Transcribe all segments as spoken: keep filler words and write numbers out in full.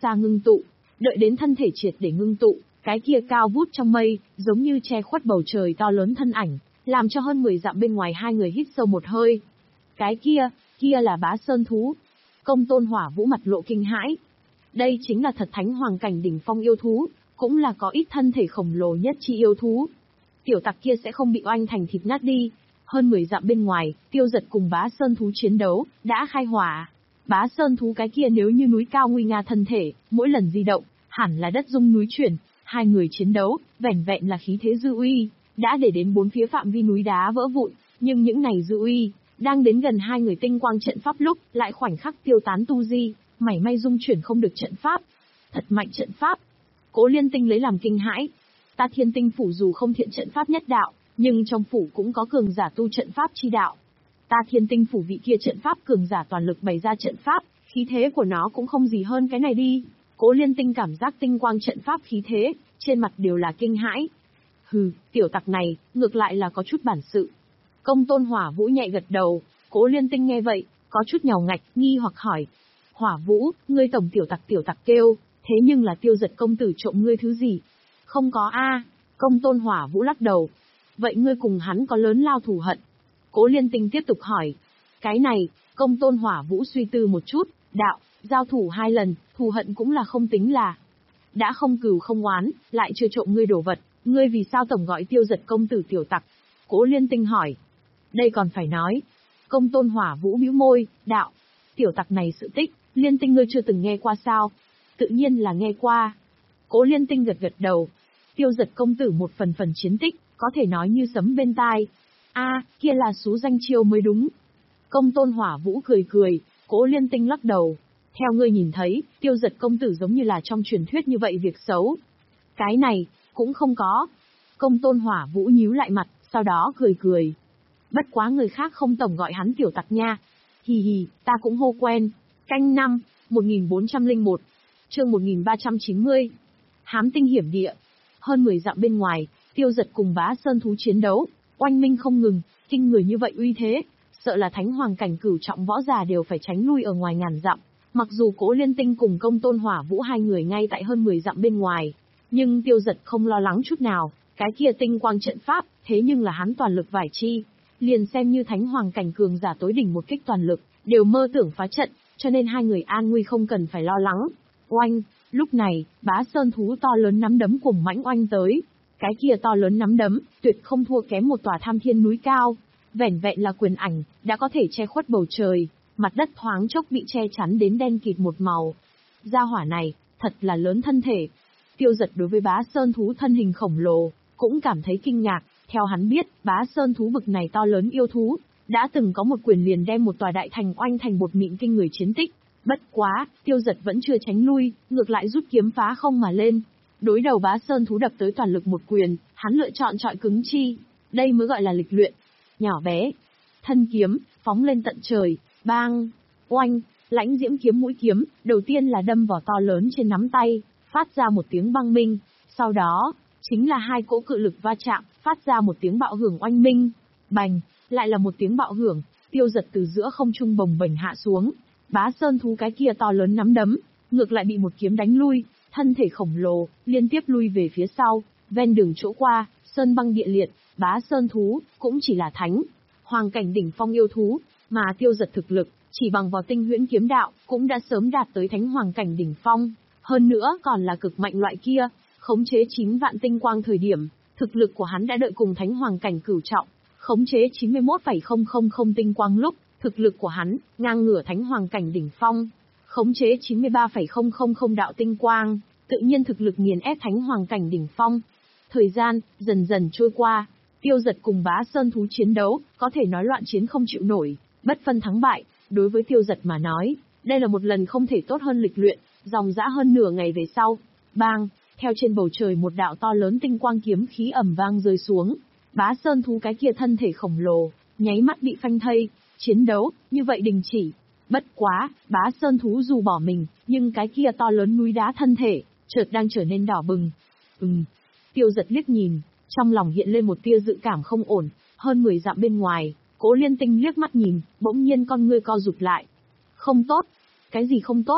xa ngưng tụ, đợi đến thân thể triệt để ngưng tụ, cái kia cao vút trong mây, giống như che khuất bầu trời to lớn thân ảnh, làm cho hơn mười dặm bên ngoài hai người hít sâu một hơi. Cái kia, kia là Bá Sơn thú. Công Tôn Hỏa Vũ mặt lộ kinh hãi. Đây chính là thật thánh hoàng cảnh đỉnh phong yêu thú, cũng là có ít thân thể khổng lồ nhất chi yêu thú. Tiểu tặc kia sẽ không bị oanh thành thịt nát đi. Hơn mười dặm bên ngoài, Tiêu Dật cùng Bá Sơn thú chiến đấu, đã khai hỏa. Bá Sơn thú cái kia nếu như núi cao nguy nga thân thể, mỗi lần di động, hẳn là đất rung núi chuyển. Hai người chiến đấu, vẻn vẹn là khí thế dư uy, đã để đến bốn phía phạm vi núi đá vỡ vụn, nhưng những này dư uy, đang đến gần hai người tinh quang trận pháp lúc, lại khoảnh khắc tiêu tán tu di, mảy may dung chuyển không được trận pháp. Thật mạnh trận pháp. Cố Liên Tinh lấy làm kinh hãi. Ta Thiên Tinh phủ dù không thiện trận pháp nhất đạo, nhưng trong phủ cũng có cường giả tu trận pháp chi đạo. Ta Thiên Tinh phủ vị kia trận pháp cường giả toàn lực bày ra trận pháp, khí thế của nó cũng không gì hơn cái này đi. Cố Liên Tinh cảm giác tinh quang trận pháp khí thế, trên mặt đều là kinh hãi. Hừ, tiểu tặc này, ngược lại là có chút bản sự. Công Tôn Hỏa Vũ nhẹ gật đầu, Cố Liên Tinh nghe vậy, có chút nhàu ngạch, nghi hoặc hỏi. Hỏa Vũ, ngươi tổng tiểu tặc tiểu tặc kêu, thế nhưng là Tiêu Dật công tử trộm ngươi thứ gì? Không có a. Công Tôn Hỏa Vũ lắc đầu. Vậy ngươi cùng hắn có lớn lao thù hận? Cố Liên Tinh tiếp tục hỏi. Cái này, Công Tôn Hỏa Vũ suy tư một chút, đạo, giao thủ hai lần, thù hận cũng là không tính là. Đã không cừu không oán, lại chưa trộm ngươi đồ vật, ngươi vì sao tổng gọi Tiêu Dật công tử tiểu tặc? Cố Liên Tinh hỏi. Đây còn phải nói. Công Tôn Hỏa Vũ bĩu môi, đạo, tiểu tặc này sự tích, Liên Tinh ngươi chưa từng nghe qua sao? Tự nhiên là nghe qua. Cố Liên Tinh gật gật đầu. Tiêu Dật công tử một phần phần chiến tích, có thể nói như sấm bên tai. A, kia là số danh chiêu mới đúng. Công Tôn Hỏa Vũ cười cười, Cố Liên Tinh lắc đầu. Theo ngươi nhìn thấy, Tiêu Dật công tử giống như là trong truyền thuyết như vậy việc xấu. Cái này, cũng không có. Công Tôn Hỏa Vũ nhíu lại mặt, sau đó cười cười. Bất quá người khác không tổng gọi hắn tiểu tặc nha. Hì hì, ta cũng hô quen. Canh năm, một nghìn bốn trăm lẻ một, chương một nghìn ba trăm chín mươi. Hám tinh hiểm địa. Hơn mười dặm bên ngoài, Tiêu Dật cùng Bá Sơn thú chiến đấu, oanh minh không ngừng, kinh người như vậy uy thế, sợ là thánh hoàng cảnh cửu trọng võ già đều phải tránh lui ở ngoài ngàn dặm. Mặc dù Cố Liên Tinh cùng Công Tôn Hỏa Vũ hai người ngay tại hơn mười dặm bên ngoài, nhưng Tiêu Dật không lo lắng chút nào, cái kia tinh quang trận pháp, thế nhưng là hắn toàn lực vải chi, liền xem như thánh hoàng cảnh cường giả tối đỉnh một kích toàn lực, đều mơ tưởng phá trận, cho nên hai người an nguy không cần phải lo lắng. Oanh, lúc này, Bá Sơn thú to lớn nắm đấm cùng mãnh oanh tới. Cái kia to lớn nắm đấm, tuyệt không thua kém một tòa tham thiên núi cao. Vẻn vẹn là quyền ảnh, đã có thể che khuất bầu trời, mặt đất thoáng chốc bị che chắn đến đen kịt một màu. Gia hỏa này, thật là lớn thân thể. Tiêu Dật đối với Bá Sơn thú thân hình khổng lồ, cũng cảm thấy kinh ngạc. Theo hắn biết, Bá Sơn thú bực này to lớn yêu thú, đã từng có một quyền liền đem một tòa đại thành oanh thành bột mịn kinh người chiến tích. Bất quá, Tiêu Dật vẫn chưa tránh lui, ngược lại rút kiếm phá không mà lên. Đối đầu Bá Sơn thú đập tới toàn lực một quyền, hắn lựa chọn trọi cứng chi. Đây mới gọi là lịch luyện. Nhỏ bé. Thân kiếm, phóng lên tận trời, bang, oanh, lãnh diễm kiếm mũi kiếm, đầu tiên là đâm vào to lớn trên nắm tay, phát ra một tiếng băng minh. Sau đó, chính là hai cỗ cự lực va chạm, phát ra một tiếng bạo hưởng oanh minh. Bành, lại là một tiếng bạo hưởng, Tiêu Dật từ giữa không trung bồng bềnh hạ xuống. Bá Sơn thú cái kia to lớn nắm đấm, ngược lại bị một kiếm đánh lui, thân thể khổng lồ, liên tiếp lui về phía sau, ven đường chỗ qua, sơn băng địa liệt. Bá Sơn thú, cũng chỉ là thánh, hoàng cảnh đỉnh phong yêu thú, mà Tiêu Dật thực lực, chỉ bằng vào tinh huyễn kiếm đạo, cũng đã sớm đạt tới thánh hoàng cảnh đỉnh phong, hơn nữa còn là cực mạnh loại kia, khống chế chín vạn tinh quang thời điểm, thực lực của hắn đã đợi cùng thánh hoàng cảnh cửu trọng, khống chế chín mươi mốt phẩy không không không tinh quang lúc, thực lực của hắn, ngang ngửa thánh hoàng cảnh đỉnh phong, khống chế chín mươi ba phẩy không không không đạo tinh quang, tự nhiên thực lực nghiền ép thánh hoàng cảnh đỉnh phong. Thời gian, dần dần trôi qua, Tiêu Dật cùng Bá Sơn thú chiến đấu, có thể nói loạn chiến không chịu nổi, bất phân thắng bại. Đối với Tiêu Dật mà nói, đây là một lần không thể tốt hơn lịch luyện, dòng dã hơn nửa ngày về sau. Bang, theo trên bầu trời một đạo to lớn tinh quang kiếm khí ầm vang rơi xuống. Bá Sơn thú cái kia thân thể khổng lồ, nháy mắt bị phanh thây, chiến đấu, như vậy đình chỉ. Bất quá, Bá Sơn thú dù bỏ mình, nhưng cái kia to lớn núi đá thân thể, chợt đang trở nên đỏ bừng. Ừm, Tiêu Dật liếc nhìn, trong lòng hiện lên một tia dự cảm không ổn, hơn mười dặm bên ngoài, Cố Liên Tinh liếc mắt nhìn, bỗng nhiên con ngươi co rụt lại. Không tốt. Cái gì không tốt?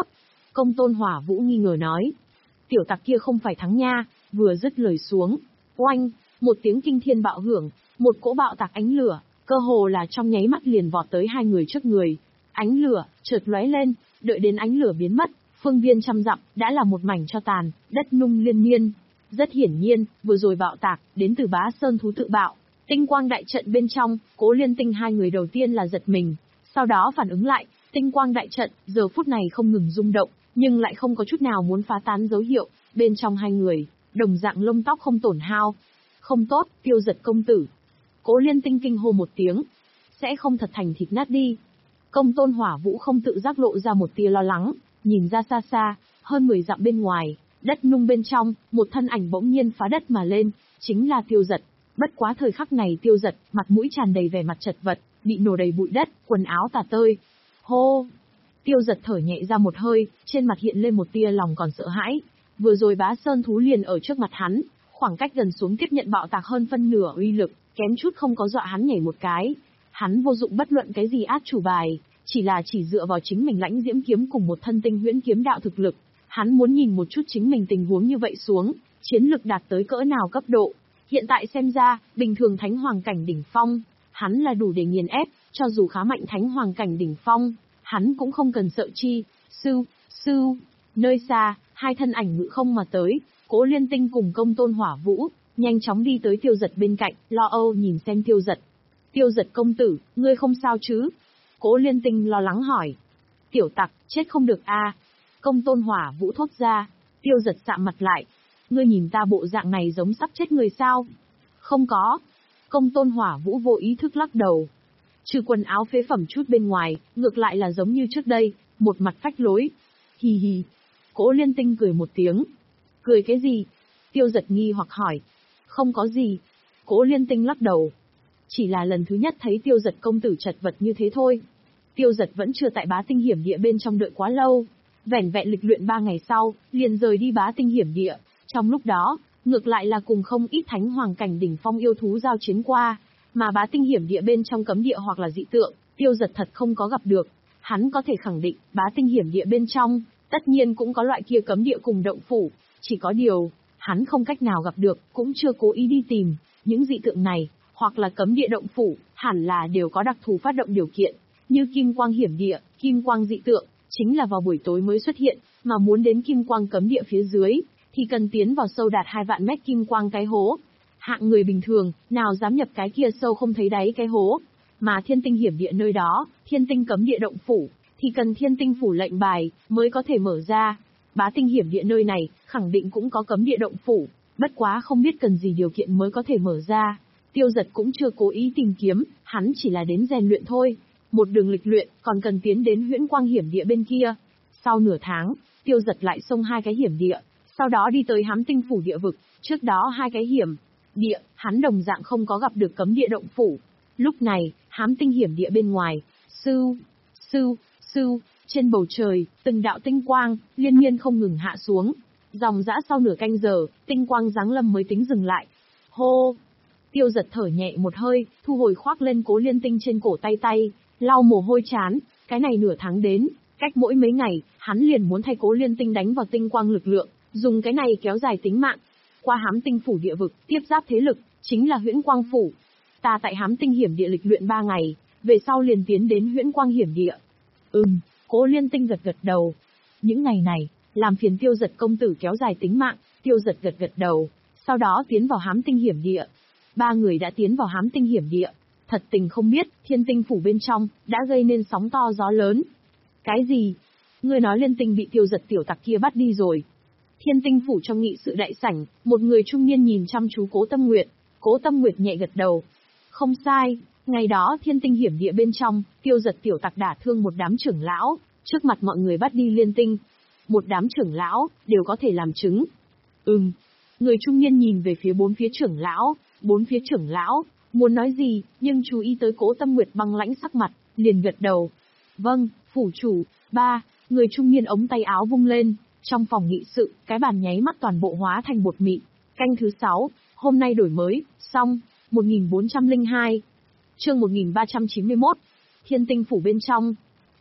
Công Tôn Hỏa Vũ nghi ngờ nói. Tiểu tặc kia không phải thắng nha, vừa dứt lời xuống. Oanh, một tiếng kinh thiên bạo hưởng, một cỗ bạo tạc ánh lửa, cơ hồ là trong nháy mắt liền vọt tới hai người trước người. Ánh lửa, chợt lóe lên, đợi đến ánh lửa biến mất, phương viên trăm dặm, đã là một mảnh cho tàn, đất nung liên miên. Rất hiển nhiên, vừa rồi bạo tạc, đến từ Bá Sơn thú tự bạo. Tinh quang đại trận bên trong, Cố Liên Tinh hai người đầu tiên là giật mình, sau đó phản ứng lại, tinh quang đại trận, giờ phút này không ngừng rung động, nhưng lại không có chút nào muốn phá tán dấu hiệu, bên trong hai người, đồng dạng lông tóc không tổn hao. Không tốt, Tiêu Giật công tử. Cố Liên Tinh kinh hô một tiếng. Sẽ không thật thành thịt nát đi. Công Tôn Hỏa Vũ không tự giác lộ ra một tia lo lắng, nhìn ra xa xa, hơn mười dặm bên ngoài, đất nung bên trong, một thân ảnh bỗng nhiên phá đất mà lên, chính là Tiêu Giật. Bất quá thời khắc này Tiêu Giật, mặt mũi tràn đầy vẻ mặt chật vật, bị nổ đầy bụi đất, quần áo tả tơi. Hô! Tiêu Giật thở nhẹ ra một hơi, trên mặt hiện lên một tia lòng còn sợ hãi. Vừa rồi Bá Sơn thú liền ở trước mặt hắn, khoảng cách gần xuống tiếp nhận bạo tạc hơn phân nửa uy lực, kém chút không có dọa hắn nhảy một cái. Hắn vô dụng bất luận cái gì át chủ bài, chỉ là chỉ dựa vào chính mình lãnh diễm kiếm cùng một thân tinh huyễn kiếm đạo thực lực. Hắn muốn nhìn một chút chính mình tình huống như vậy xuống, chiến lực đạt tới cỡ nào cấp độ. Hiện tại xem ra, bình thường thánh hoàng cảnh đỉnh phong, hắn là đủ để nghiền ép, cho dù khá mạnh thánh hoàng cảnh đỉnh phong, hắn cũng không cần sợ chi. Sưu, sưu, nơi xa, hai thân ảnh ngự không mà tới, Cố Liên Tinh cùng Công Tôn Hỏa Vũ, nhanh chóng đi tới Tiêu Giật bên cạnh, lo âu nhìn xem Tiêu Giật. Tiêu Giật công tử, ngươi không sao chứ? Cố Liên Tinh lo lắng hỏi. Tiểu tặc, chết không được a. Công Tôn Hỏa Vũ thốt ra. Tiêu Giật sạm mặt lại. Ngươi nhìn ta bộ dạng này giống sắp chết người sao? Không có. Công Tôn Hỏa Vũ vô ý thức lắc đầu. Trừ quần áo phế phẩm chút bên ngoài, ngược lại là giống như trước đây, một mặt phách lối. Hì hì. Cố Liên Tinh cười một tiếng. Cười cái gì? Tiêu Giật nghi hoặc hỏi. Không có gì. Cố Liên Tinh lắc đầu. Chỉ là lần thứ nhất thấy Tiêu Giật công tử chật vật như thế thôi. Tiêu Giật vẫn chưa tại Bá Tinh Hiểm Địa bên trong đợi quá lâu. Vẻn vẹn lịch luyện ba ngày sau, liền rời đi Bá Tinh Hiểm Địa. Trong lúc đó, ngược lại là cùng không ít thánh hoàng cảnh đỉnh phong yêu thú giao chiến qua. Mà Bá Tinh Hiểm Địa bên trong cấm địa hoặc là dị tượng, Tiêu Giật thật không có gặp được. Hắn có thể khẳng định, Bá Tinh Hiểm Địa bên trong, tất nhiên cũng có loại kia cấm địa cùng động phủ. Chỉ có điều, hắn không cách nào gặp được, cũng chưa cố ý đi tìm. Những dị tượng này, hoặc là cấm địa động phủ, hẳn là đều có đặc thù phát động điều kiện. Như Kim Quang Hiểm Địa, Kim Quang dị tượng, chính là vào buổi tối mới xuất hiện, mà muốn đến Kim Quang cấm địa phía dưới, thì cần tiến vào sâu đạt hai vạn mét Kim Quang cái hố. Hạng người bình thường, nào dám nhập cái kia sâu không thấy đáy cái hố. Mà Thiên Tinh Hiểm Địa nơi đó, Thiên Tinh cấm địa động phủ, thì cần Thiên Tinh phủ lệnh bài, mới có thể mở ra. Bá Tinh Hiểm Địa nơi này, khẳng định cũng có cấm địa động phủ, bất quá không biết cần gì điều kiện mới có thể mở ra. Tiêu Giật cũng chưa cố ý tìm kiếm, hắn chỉ là đến rèn luyện thôi. Một đường lịch luyện, còn cần tiến đến Huyễn Quang Hiểm Địa bên kia. Sau nửa tháng, Tiêu Giật lại xông hai cái hiểm địa, sau đó đi tới Hám Tinh phủ địa vực, trước đó hai cái hiểm địa, hắn đồng dạng không có gặp được cấm địa động phủ. Lúc này, Hám Tinh hiểm địa bên ngoài, sưu, sưu, sưu, trên bầu trời, từng đạo tinh quang, liên miên không ngừng hạ xuống. Dòng dã sau nửa canh giờ, tinh quang giáng lâm mới tính dừng lại. Hô! Tiêu Giật thở nhẹ một hơi, thu hồi khoác lên Cố Liên Tinh trên cổ tay tay, lau mồ hôi chán, cái này nửa tháng đến, cách mỗi mấy ngày, hắn liền muốn thay Cố Liên Tinh đánh vào tinh quang lực lượng, dùng cái này kéo dài tính mạng. Qua Hám Tinh phủ địa vực, tiếp giáp thế lực, chính là Huyễn Quang phủ. Ta tại Hám Tinh hiểm địa lịch luyện ba ngày, về sau liền tiến đến Huyễn Quang hiểm địa. Ừm, Cố Liên Tinh gật gật đầu. Những ngày này, làm phiền Tiêu Giật công tử kéo dài tính mạng, Tiêu Giật gật gật đầu, sau đó tiến vào Hám Tinh hiểm địa. Ba người đã tiến vào Hám Tinh hiểm địa, thật tình không biết, Thiên Tinh phủ bên trong, đã gây nên sóng to gió lớn. Cái gì? Ngươi nói Liên Tinh bị Tiêu Giật tiểu tặc kia bắt đi rồi. Thiên Tinh phủ trong nghị sự đại sảnh, một người trung niên nhìn chăm chú Cố Tâm Nguyệt. Cố Tâm Nguyệt nhẹ gật đầu. Không sai, ngày đó Thiên Tinh hiểm địa bên trong, Tiêu Giật tiểu tặc đả thương một đám trưởng lão, trước mặt mọi người bắt đi Liên Tinh. Một đám trưởng lão, đều có thể làm chứng. Ừm. Người trung niên nhìn về phía bốn phía trưởng lão, bốn phía trưởng lão, muốn nói gì, nhưng chú ý tới Cố Tâm Nguyệt băng lãnh sắc mặt, liền gật đầu. Vâng, phủ chủ. Ba, người trung niên ống tay áo vung lên, trong phòng nghị sự, cái bàn nháy mắt toàn bộ hóa thành bột mịn. Canh thứ sáu, hôm nay đổi mới, xong, một nghìn bốn trăm lẻ hai. Chương một nghìn ba trăm chín mươi mốt. Thiên Tinh phủ bên trong.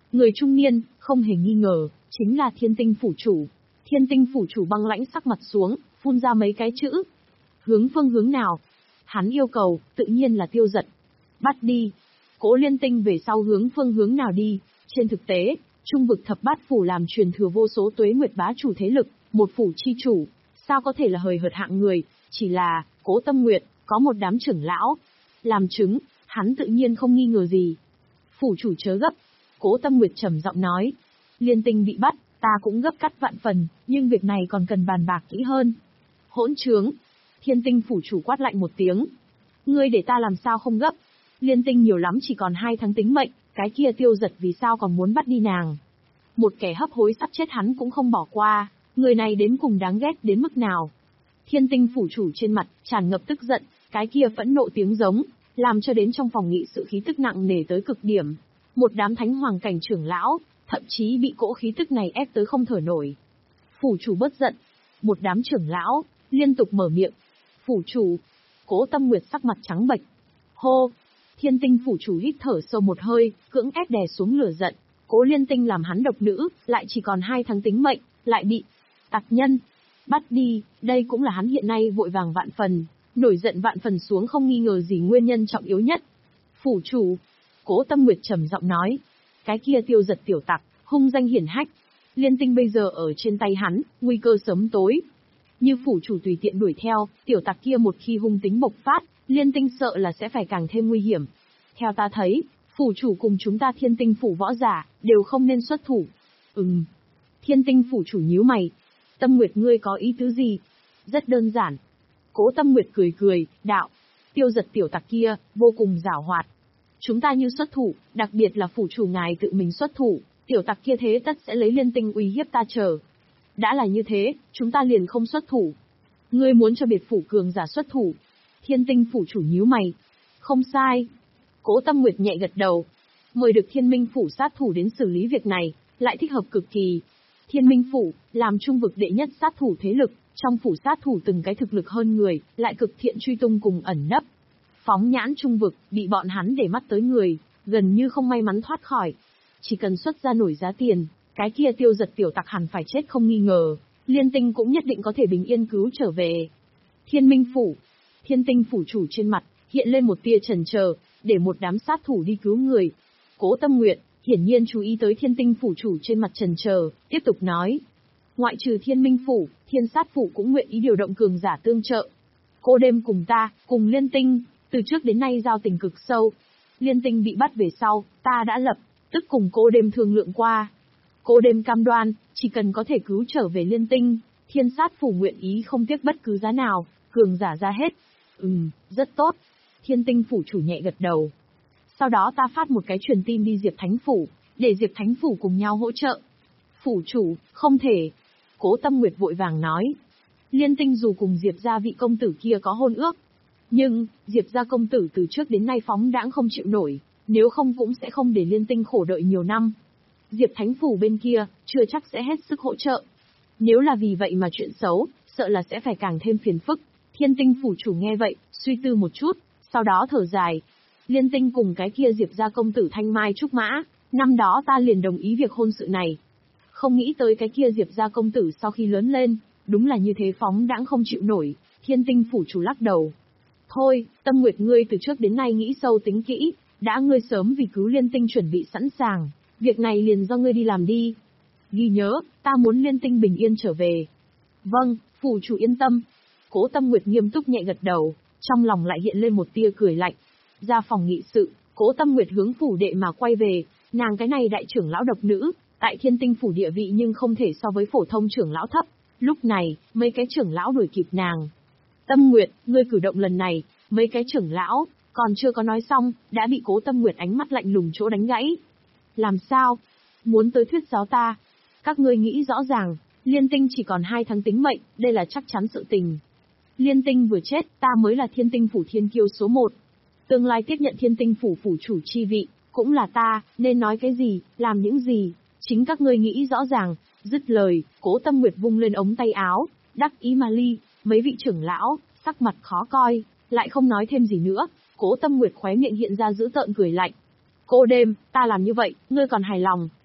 Người trung niên, không hề nghi ngờ, chính là Thiên Tinh phủ chủ. Thiên Tinh phủ chủ băng lãnh sắc mặt xuống, phun ra mấy cái chữ. Hướng phương hướng nào? Hắn yêu cầu, tự nhiên là Tiêu Dật. Bắt đi. Cố Liên Tinh về sau hướng phương hướng nào đi? Trên thực tế, trung vực thập bát phủ làm truyền thừa vô số tuế nguyệt bá chủ thế lực, một phủ chi chủ, sao có thể là hời hợt hạng người, chỉ là, Cố Tâm Nguyệt, có một đám trưởng lão. Làm chứng, hắn tự nhiên không nghi ngờ gì. Phủ chủ chớ gấp. Cố Tâm Nguyệt trầm giọng nói. Liên Tinh bị bắt, ta cũng gấp cắt vạn phần, nhưng việc này còn cần bàn bạc kỹ hơn. Hỗn trướng. Thiên Tinh phủ chủ quát lạnh một tiếng. Ngươi để ta làm sao không gấp? Liên Tinh nhiều lắm chỉ còn hai tháng tính mệnh, cái kia Tiêu Dật vì sao còn muốn bắt đi nàng? Một kẻ hấp hối sắp chết hắn cũng không bỏ qua, người này đến cùng đáng ghét đến mức nào? Thiên Tinh phủ chủ trên mặt tràn ngập tức giận, cái kia phẫn nộ tiếng giống, làm cho đến trong phòng nghị sự khí tức nặng nề tới cực điểm. Một đám thánh hoàng cảnh trưởng lão, thậm chí bị cỗ khí tức này ép tới không thở nổi. Phủ chủ bất giận. Một đám trưởng lão, liên tục mở miệng. Phủ chủ. Cố Tâm Nguyệt sắc mặt trắng bệch. Hô. Thiên Tinh phủ chủ hít thở sâu một hơi, cưỡng ép đè xuống lửa giận. Cố Liên Tinh làm hắn độc nữ, lại chỉ còn hai tháng tính mệnh, lại bị tặc nhân bắt đi, đây cũng là hắn hiện nay vội vàng vạn phần, nổi giận vạn phần xuống không nghi ngờ gì nguyên nhân trọng yếu nhất. Phủ chủ. Cố Tâm Nguyệt trầm giọng nói. Cái kia Tiêu Dật tiểu tặc, hung danh hiển hách. Liên Tinh bây giờ ở trên tay hắn, nguy cơ sớm tối. Như phủ chủ tùy tiện đuổi theo, tiểu tặc kia một khi hung tính bộc phát, Liên Tinh sợ là sẽ phải càng thêm nguy hiểm. Theo ta thấy, phủ chủ cùng chúng ta Thiên Tinh phủ võ giả, đều không nên xuất thủ. Ừm. Thiên Tinh phủ chủ nhíu mày. Tâm Nguyệt ngươi có ý tứ gì? Rất đơn giản. Cố Tâm Nguyệt cười cười, đạo. Tiêu Dật tiểu tặc kia, vô cùng giảo hoạt. Chúng ta như xuất thủ, đặc biệt là phủ chủ ngài tự mình xuất thủ, tiểu tặc kia thế tất sẽ lấy Liên Tinh uy hiếp ta chờ. Đã là như thế, chúng ta liền không xuất thủ. Ngươi muốn cho biệt phủ cường giả xuất thủ. Thiên Tinh phủ chủ nhíu mày. Không sai. Cố Tâm Nguyệt nhẹ gật đầu. Mời được Thiên Minh phủ sát thủ đến xử lý việc này, lại thích hợp cực kỳ. Thiên Minh phủ, làm trung vực đệ nhất sát thủ thế lực, trong phủ sát thủ từng cái thực lực hơn người, lại cực thiện truy tung cùng ẩn nấp. Phóng nhãn trung vực, bị bọn hắn để mắt tới người, gần như không may mắn thoát khỏi. Chỉ cần xuất ra nổi giá tiền, cái kia Tiêu Dật tiểu tặc hẳn phải chết không nghi ngờ, Liên Tinh cũng nhất định có thể bình yên cứu trở về. Thiên Minh phủ. Thiên Tinh phủ chủ trên mặt, hiện lên một tia chần chờ, để một đám sát thủ đi cứu người. Cố Tâm Nguyệt, hiển nhiên chú ý tới Thiên Tinh phủ chủ trên mặt chần chờ, tiếp tục nói. Ngoại trừ Thiên Minh phủ, Thiên Sát phủ cũng nguyện ý điều động cường giả tương trợ. Cô đêm cùng ta, cùng Liên Tinh, từ trước đến nay giao tình cực sâu. Liên Tinh bị bắt về sau, ta đã lập, tức cùng cô đêm thương lượng qua. Cô đêm cam đoan, chỉ cần có thể cứu trở về Liên Tinh, Thiên Sát phủ nguyện ý không tiếc bất cứ giá nào, cường giả ra hết. Ừm, rất tốt. Thiên Tinh phủ chủ nhẹ gật đầu. Sau đó ta phát một cái truyền tin đi Diệp Thánh phủ, để Diệp Thánh phủ cùng nhau hỗ trợ. Phủ chủ, không thể. Cố Tâm Nguyệt vội vàng nói. Liên Tinh dù cùng Diệp gia vị công tử kia có hôn ước, nhưng, Diệp gia công tử từ trước đến nay phóng đãng không chịu nổi, nếu không cũng sẽ không để Liên Tinh khổ đợi nhiều năm. Diệp Thánh phủ bên kia, chưa chắc sẽ hết sức hỗ trợ. Nếu là vì vậy mà chuyện xấu, sợ là sẽ phải càng thêm phiền phức. Thiên Tinh phủ chủ nghe vậy, suy tư một chút, sau đó thở dài. Liên Tinh cùng cái kia Diệp gia công tử thanh mai trúc mã, năm đó ta liền đồng ý việc hôn sự này. Không nghĩ tới cái kia Diệp gia công tử sau khi lớn lên, đúng là như thế phóng đãng không chịu nổi. Thiên Tinh phủ chủ lắc đầu. Thôi, Tâm Nguyệt ngươi từ trước đến nay nghĩ sâu tính kỹ, đã ngươi sớm vì cứu Liên Tinh chuẩn bị sẵn sàng, việc này liền do ngươi đi làm đi. Ghi nhớ, ta muốn Liên Tinh bình yên trở về. Vâng, phủ chủ yên tâm. Cố Tâm Nguyệt nghiêm túc nhẹ gật đầu, trong lòng lại hiện lên một tia cười lạnh. Ra phòng nghị sự, Cố Tâm Nguyệt hướng phủ đệ mà quay về, nàng cái này đại trưởng lão độc nữ, tại Thiên Tinh phủ địa vị nhưng không thể so với phổ thông trưởng lão thấp. Lúc này, mấy cái trưởng lão đuổi kịp nàng. Tâm Nguyệt, ngươi cử động lần này, mấy cái trưởng lão, còn chưa có nói xong, đã bị Cố Tâm Nguyệt ánh mắt lạnh lùng chỗ đánh gãy. Làm sao? Muốn tới thuyết giáo ta? Các ngươi nghĩ rõ ràng, Liên Tinh chỉ còn hai tháng tính mệnh, đây là chắc chắn sự tình. Liên Tinh vừa chết, ta mới là Thiên Tinh phủ thiên kiêu số một. Tương lai tiếp nhận Thiên Tinh phủ phủ chủ chi vị, cũng là ta, nên nói cái gì, làm những gì, chính các ngươi nghĩ rõ ràng. Dứt lời, Cố Tâm Nguyệt vung lên ống tay áo, đắc ý mà ly, mấy vị trưởng lão, sắc mặt khó coi, lại không nói thêm gì nữa. Cố Tâm Nguyệt khóe miệng hiện ra dữ tợn cười lạnh. Cô đêm, ta làm như vậy, ngươi còn hài lòng?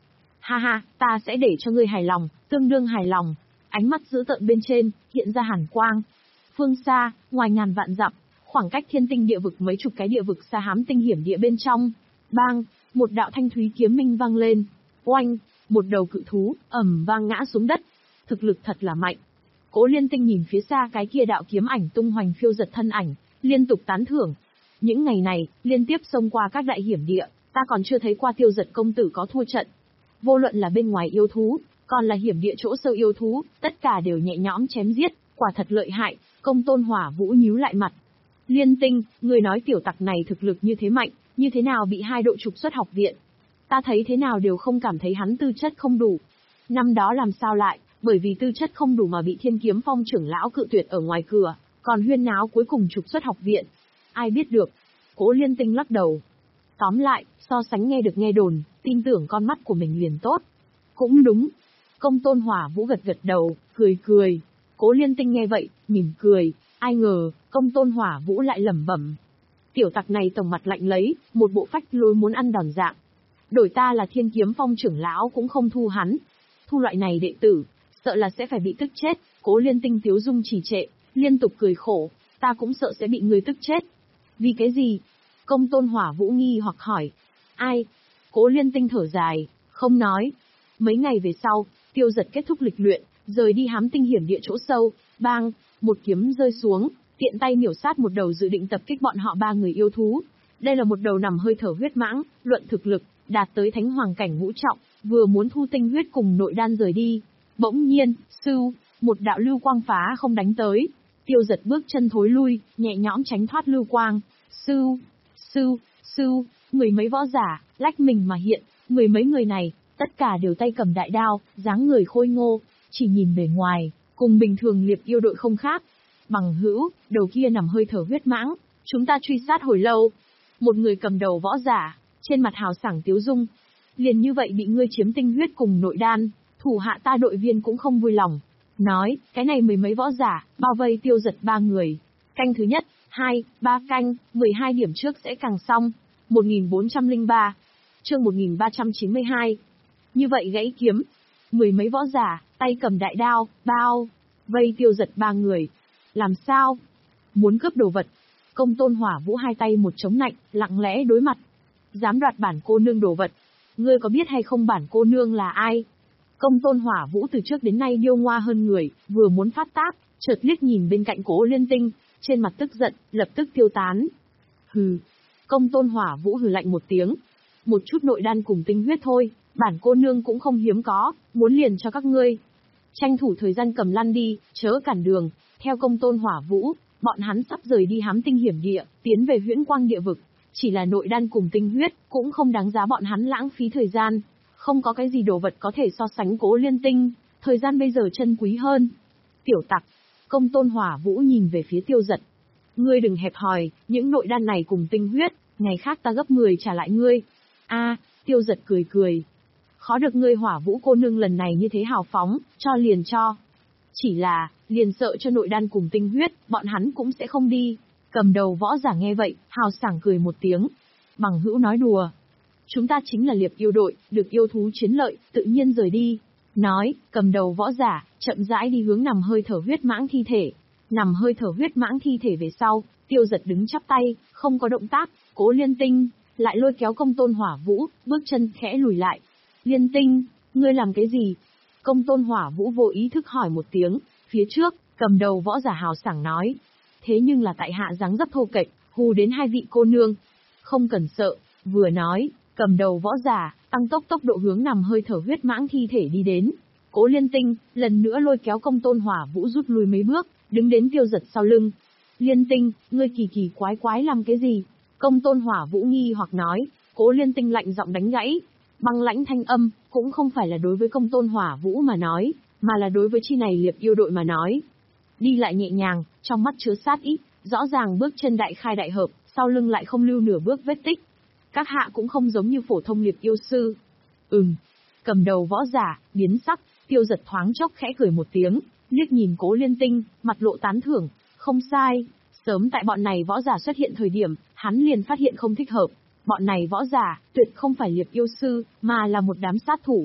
Ha ha, ta sẽ để cho ngươi hài lòng, tương đương hài lòng. Ánh mắt dữ tợn bên trên, hiện ra hàn quang. Phương xa, ngoài ngàn vạn dặm, khoảng cách thiên tinh địa vực mấy chục cái địa vực xa hám tinh hiểm địa bên trong. Bang, một đạo thanh thúy kiếm minh vang lên. Oanh, một đầu cự thú, ầm vang ngã xuống đất. Thực lực thật là mạnh. Cố Liên Tinh nhìn phía xa cái kia đạo kiếm ảnh tung hoành phiêu giật thân ảnh, liên tục tán thưởng. Những ngày này, liên tiếp xông qua các đại hiểm địa, ta còn chưa thấy qua Tiêu Giật công tử có thua trận. Vô luận là bên ngoài yêu thú, còn là hiểm địa chỗ sâu yêu thú, tất cả đều nhẹ nhõm chém giết, quả thật lợi hại. Công Tôn Hỏa Vũ nhíu lại mặt. Liên Tinh, người nói tiểu tặc này thực lực như thế mạnh, như thế nào bị hai đội trục xuất học viện? Ta thấy thế nào đều không cảm thấy hắn tư chất không đủ. Năm đó làm sao lại, bởi vì tư chất không đủ mà bị Thiên Kiếm Phong trưởng lão cự tuyệt ở ngoài cửa, còn huyên náo cuối cùng trục xuất học viện. Ai biết được? Cố Liên Tinh lắc đầu. Tóm lại, so sánh nghe được nghe đồn, tin tưởng con mắt của mình liền tốt. Cũng đúng. Công Tôn Hỏa Vũ gật gật đầu, cười cười. Cố Liên Tinh nghe vậy, mỉm cười. Ai ngờ, Công Tôn Hỏa Vũ lại lẩm bẩm. Tiểu tặc này tổng mặt lạnh lấy, một bộ phách lối muốn ăn đòn dạng. Đổi ta là Thiên Kiếm Phong trưởng lão cũng không thu hắn. Thu loại này đệ tử, sợ là sẽ phải bị tức chết. Cố Liên Tinh tiếu dung trì trệ, liên tục cười khổ. Ta cũng sợ sẽ bị người tức chết. Vì cái gì? Công Tôn Hỏa Vũ nghi hoặc hỏi. Ai? Cố Liên Tinh thở dài, không nói. Mấy ngày về sau, Tiêu Giật kết thúc lịch luyện, rời đi hám tinh hiểm địa chỗ sâu. Bang, một kiếm rơi xuống, tiện tay miểu sát một đầu dự định tập kích bọn họ ba người yêu thú. Đây là một đầu nằm hơi thở huyết mãng, luận thực lực, đạt tới thánh hoàng cảnh ngũ trọng, vừa muốn thu tinh huyết cùng nội đan rời đi. Bỗng nhiên, sưu, một đạo lưu quang phá không đánh tới. Tiêu Giật bước chân thối lui, nhẹ nhõm tránh thoát lưu quang. Sưu, sưu, sưu, mười mấy võ giả, lách mình mà hiện, mười mấy người này, tất cả đều tay cầm đại đao, dáng người khôi ngô, chỉ nhìn bề ngoài, cùng bình thường liệp yêu đội không khác. Bằng hữu, đầu kia nằm hơi thở huyết mãng, chúng ta truy sát hồi lâu. Một người cầm đầu võ giả, trên mặt hào sảng tiếu dung. Liền như vậy bị ngươi chiếm tinh huyết cùng nội đan, thủ hạ ta đội viên cũng không vui lòng. Nói, cái này mười mấy võ giả, bao vây Tiêu Giật ba người. Canh thứ nhất, hai, ba canh, mười hai điểm trước sẽ càng xong. một nghìn bốn trăm lẻ ba, chương một nghìn ba trăm chín mươi hai. Như vậy gãy kiếm. Mười mấy võ giả, tay cầm đại đao, bao, vây Tiêu Giật ba người. Làm sao? Muốn cướp đồ vật. Công Tôn Hỏa Vũ hai tay một chống nạnh, lặng lẽ đối mặt. Dám đoạt bản cô nương đồ vật. Ngươi có biết hay không bản cô nương là ai? Công Tôn Hỏa Vũ từ trước đến nay điêu ngoa hơn người, vừa muốn phát tác, chợt liếc nhìn bên cạnh Cố Liên Tinh, trên mặt tức giận, lập tức tiêu tán. Hừ. Công Tôn Hỏa Vũ hừ lạnh một tiếng. Một chút nội đan cùng tinh huyết thôi, bản cô nương cũng không hiếm có, muốn liền cho các ngươi. Tranh thủ thời gian cầm lăn đi, chớ cản đường. Theo Công Tôn Hỏa Vũ, bọn hắn sắp rời đi hám tinh hiểm địa, tiến về huyễn quang địa vực. Chỉ là nội đan cùng tinh huyết, cũng không đáng giá bọn hắn lãng phí thời gian. Không có cái gì đồ vật có thể so sánh Cố Liên Tinh, thời gian bây giờ chân quý hơn. Tiểu tặc. Công Tôn Hỏa Vũ nhìn về phía Tiêu Giật. Ngươi đừng hẹp hòi, những nội đan này cùng tinh huyết, ngày khác ta gấp mười trả lại ngươi. A, Tiêu Giật cười cười. Khó được ngươi Hỏa Vũ cô nương lần này như thế hào phóng, cho liền cho. Chỉ là, liền sợ cho nội đan cùng tinh huyết, bọn hắn cũng sẽ không đi. Cầm đầu võ giả nghe vậy, hào sảng cười một tiếng. Bằng hữu nói đùa. Chúng ta chính là liệp yêu đội, được yêu thú chiến lợi, tự nhiên rời đi. Nói, cầm đầu võ giả, chậm rãi đi hướng nằm hơi thở huyết mãng thi thể. Nằm hơi thở huyết mãng thi thể về sau, Tiêu Giật đứng chắp tay, không có động tác. Cố Liên Tinh lại lôi kéo Công Tôn Hỏa Vũ, bước chân khẽ lùi lại. Liên Tinh, ngươi làm cái gì? Công Tôn Hỏa Vũ vô ý thức hỏi một tiếng. Phía trước, cầm đầu võ giả hào sảng nói. Thế nhưng là tại hạ dáng dấp thô kệch, hù đến hai vị cô nương. Không cần sợ, vừa nói, cầm đầu võ giả, tăng tốc tốc độ hướng nằm hơi thở huyết mãng thi thể đi đến. Cố Liên Tinh, lần nữa lôi kéo Công Tôn Hỏa Vũ rút lui mấy bước, đứng đến Tiêu Giật sau lưng. Liên Tinh, ngươi kỳ kỳ quái quái làm cái gì? Công Tôn Hỏa Vũ nghi hoặc nói. Cố Liên Tinh lạnh giọng đánh gãy. Băng lãnh thanh âm, cũng không phải là đối với Công Tôn Hỏa Vũ mà nói, mà là đối với chi này liệp yêu đội mà nói. Đi lại nhẹ nhàng, trong mắt chứa sát ý, rõ ràng bước chân đại khai đại hợp, sau lưng lại không lưu nửa bước vết tích. Các hạ cũng không giống như phổ thông liệp yêu sư. Ừm. Cầm đầu võ giả, biến sắc, Tiêu Giật thoáng chốc khẽ cười một tiếng, liếc nhìn Cố Liên Tinh, mặt lộ tán thưởng. Không sai, sớm tại bọn này võ giả xuất hiện thời điểm, hắn liền phát hiện không thích hợp. Bọn này võ giả, tuyệt không phải liệp yêu sư, mà là một đám sát thủ.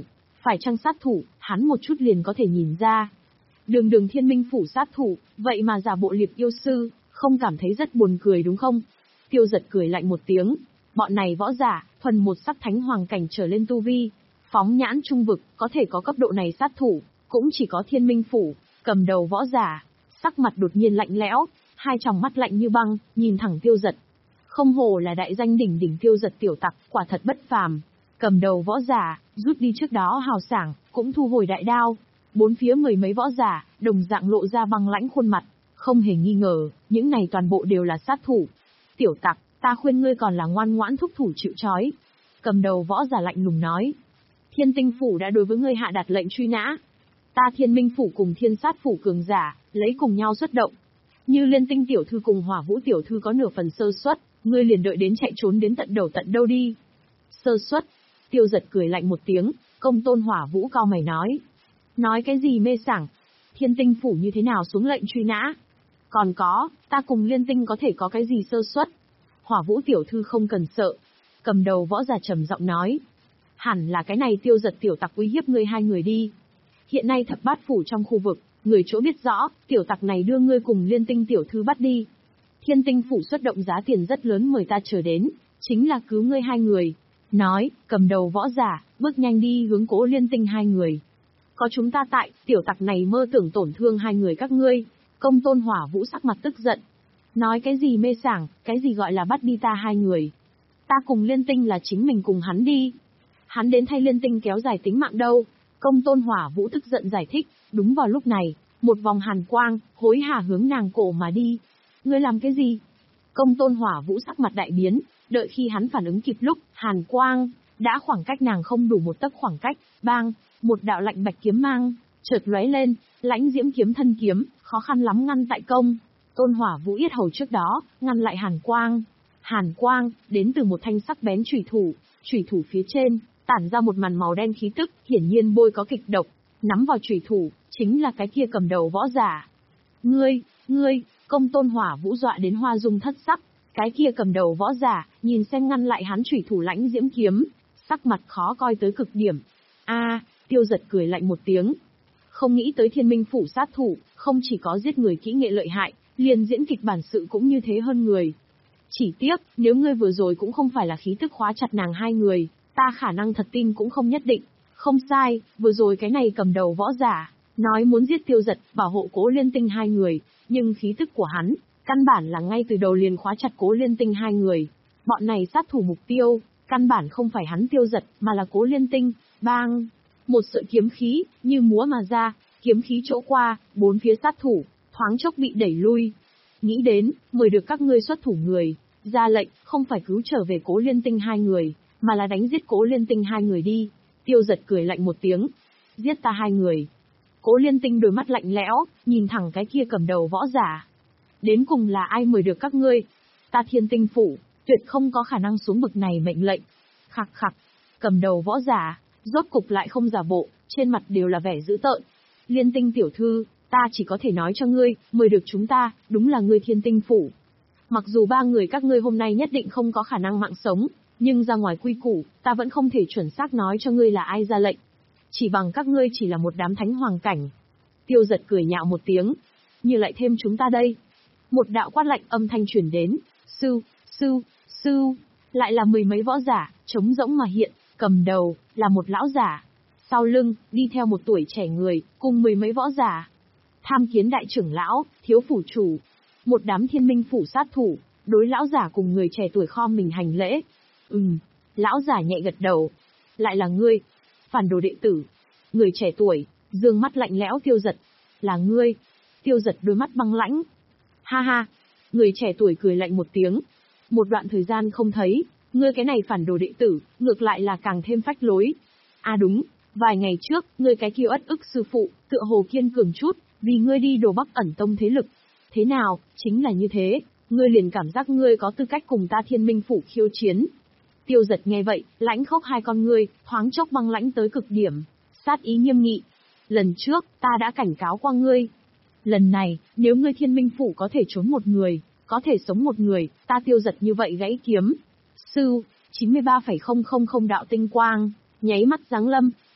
Phải chăng sát thủ, hắn một chút liền có thể nhìn ra. Đường đường Thiên Minh Phủ sát thủ, vậy mà giả bộ liệp yêu sư, không cảm thấy rất buồn cười đúng không? Tiêu Giật cười lạnh một tiếng, bọn này võ giả, thuần một sắc thánh hoàng cảnh trở lên tu vi, phóng nhãn trung vực, có thể có cấp độ này sát thủ, cũng chỉ có Thiên Minh Phủ, cầm đầu võ giả, sắc mặt đột nhiên lạnh lẽo, hai tròng mắt lạnh như băng, nhìn thẳng Tiêu Giật. Không hổ là đại danh đỉnh đỉnh Tiêu Giật tiểu tặc, quả thật bất phàm. Cầm đầu võ giả, rút đi trước đó hào sảng, cũng thu hồi đại đao. Bốn phía mười mấy võ giả, đồng dạng lộ ra băng lãnh khuôn mặt, không hề nghi ngờ, những này toàn bộ đều là sát thủ. Tiểu tặc, ta khuyên ngươi còn là ngoan ngoãn thúc thủ chịu trói. Cầm đầu võ giả lạnh lùng nói. Thiên Tinh Phủ đã đối với ngươi hạ đạt lệnh truy nã. Ta Thiên Minh Phủ cùng Thiên Sát Phủ cường giả, lấy cùng nhau xuất động. Như Liên Tinh tiểu thư cùng Hỏa Vũ tiểu thư có nửa phần sơ suất, ngươi liền đợi đến chạy trốn đến tận đầu tận đâu đi. Sơ suất? Tiêu Giật cười lạnh một tiếng, Công Tôn Hỏa Vũ cau mày nói. Nói cái gì mê sảng? Thiên Tinh Phủ như thế nào xuống lệnh truy nã? Còn có, ta cùng Liên Tinh có thể có cái gì sơ suất? Hỏa Vũ tiểu thư không cần sợ. Cầm đầu võ giả trầm giọng nói. Hẳn là cái này Tiêu Giật tiểu tặc uy hiếp ngươi hai người đi. Hiện nay thập bát phủ trong khu vực, người chỗ biết rõ, tiểu tặc này đưa ngươi cùng Liên Tinh tiểu thư bắt đi. Thiên Tinh Phủ xuất động giá tiền rất lớn mời ta chờ đến, chính là cứu ngươi hai người. Nói, cầm đầu võ giả, bước nhanh đi hướng Cố Liên Tinh hai người. Có chúng ta tại, tiểu tặc này mơ tưởng tổn thương hai người các ngươi. Công Tôn Hỏa Vũ sắc mặt tức giận. Nói cái gì mê sảng, cái gì gọi là bắt đi ta hai người. Ta cùng Liên Tinh là chính mình cùng hắn đi. Hắn đến thay Liên Tinh kéo dài tính mạng đâu. Công Tôn Hỏa Vũ tức giận giải thích. Đúng vào lúc này, một vòng hàn quang, hối hả hướng nàng cổ mà đi. Ngươi làm cái gì? Công Tôn Hỏa Vũ sắc mặt đại biến, đợi khi hắn phản ứng kịp lúc, hàn quang, đã khoảng cách nàng không đủ một tấc khoảng cách, bang, một đạo lạnh bạch kiếm mang, chợt lóe lên, lãnh diễm kiếm thân kiếm, khó khăn lắm ngăn tại Công Tôn Hỏa Vũ yết hầu trước đó, ngăn lại hàn quang. Hàn quang, đến từ một thanh sắc bén chủy thủ, chủy thủ phía trên, tản ra một màn màu đen khí tức, hiển nhiên bôi có kịch độc, nắm vào chủy thủ, chính là cái kia cầm đầu võ giả. Ngươi, ngươi, Công Tôn Hỏa Vũ dọa đến hoa dung thất sắc, cái kia cầm đầu võ giả, nhìn xem ngăn lại hắn chủy thủ lãnh diễm kiếm, sắc mặt khó coi tới cực điểm. A, Tiêu Giật cười lạnh một tiếng. Không nghĩ tới Thiên Minh Phủ sát thủ, không chỉ có giết người kỹ nghệ lợi hại, liền diễn kịch bản sự cũng như thế hơn người. Chỉ tiếc, nếu ngươi vừa rồi cũng không phải là khí tức khóa chặt nàng hai người, ta khả năng thật tin cũng không nhất định. Không sai, vừa rồi cái này cầm đầu võ giả, nói muốn giết Tiêu Giật, bảo hộ Cố Liên Tinh hai người, nhưng khí tức của hắn, căn bản là ngay từ đầu liền khóa chặt Cố Liên Tinh hai người. Bọn này sát thủ mục tiêu, căn bản không phải hắn Tiêu Giật, mà là Cố Liên Tinh. Bang! Một sợi kiếm khí, như múa mà ra, kiếm khí chỗ qua, bốn phía sát thủ, thoáng chốc bị đẩy lui. Nghĩ đến, mời được các ngươi xuất thủ người, ra lệnh, không phải cứu trở về Cố Liên Tinh hai người, mà là đánh giết Cố Liên Tinh hai người đi. Tiêu Giật cười lạnh một tiếng. Giết ta hai người. Cố Liên Tinh đôi mắt lạnh lẽo, nhìn thẳng cái kia cầm đầu võ giả. Đến cùng là ai mời được các ngươi? Ta Thiên Tinh Phủ, tuyệt không có khả năng xuống bực này mệnh lệnh. Khặc khặc, cầm đầu võ giả, rốt cục lại không giả bộ, trên mặt đều là vẻ dữ tợn. Liên Tinh tiểu thư, ta chỉ có thể nói cho ngươi, mời được chúng ta, đúng là ngươi Thiên Tinh Phủ. Mặc dù ba người các ngươi hôm nay nhất định không có khả năng mạng sống, nhưng ra ngoài quy củ, ta vẫn không thể chuẩn xác nói cho ngươi là ai ra lệnh. Chỉ bằng các ngươi chỉ là một đám thánh hoàng cảnh. Tiêu Giật cười nhạo một tiếng. Như lại thêm chúng ta đây. Một đạo quát lạnh âm thanh truyền đến. Sư, sư, sư. Lại là mười mấy võ giả, trống rỗng mà hiện, cầm đầu, là một lão giả. Sau lưng, đi theo một tuổi trẻ người, cùng mười mấy võ giả. Tham Kiến đại trưởng lão, thiếu phủ chủ. Một đám Thiên Minh Phủ sát thủ, đối lão giả cùng người trẻ tuổi khom mình hành lễ. Ừm, lão giả nhẹ gật đầu. Lại là ngươi. Phản đồ đệ tử. Người trẻ tuổi, dương mắt lạnh lẽo Tiêu Giật. Là ngươi. Tiêu Giật đôi mắt băng lãnh. Ha ha. Người trẻ tuổi cười lạnh một tiếng. Một đoạn thời gian không thấy, ngươi cái này phản đồ đệ tử, ngược lại là càng thêm phách lối. À đúng, vài ngày trước, ngươi cái kia ất ức sư phụ, tựa hồ kiên cường chút, vì ngươi đi đồ Bắc ẩn tông thế lực. Thế nào, chính là như thế, ngươi liền cảm giác ngươi có tư cách cùng ta Thiên Minh Phủ khiêu chiến. Tiêu Giật nghe vậy, lãnh khốc hai con ngươi, thoáng chốc băng lãnh tới cực điểm, sát ý nghiêm nghị. Lần trước, ta đã cảnh cáo qua ngươi. Lần này, nếu ngươi Thiên Minh Phủ có thể trốn một người, có thể sống một người, ta Tiêu Giật như vậy gãy kiếm. Sư, chín mươi ba phẩy không không không đạo tinh quang, nháy mắt giáng lâm,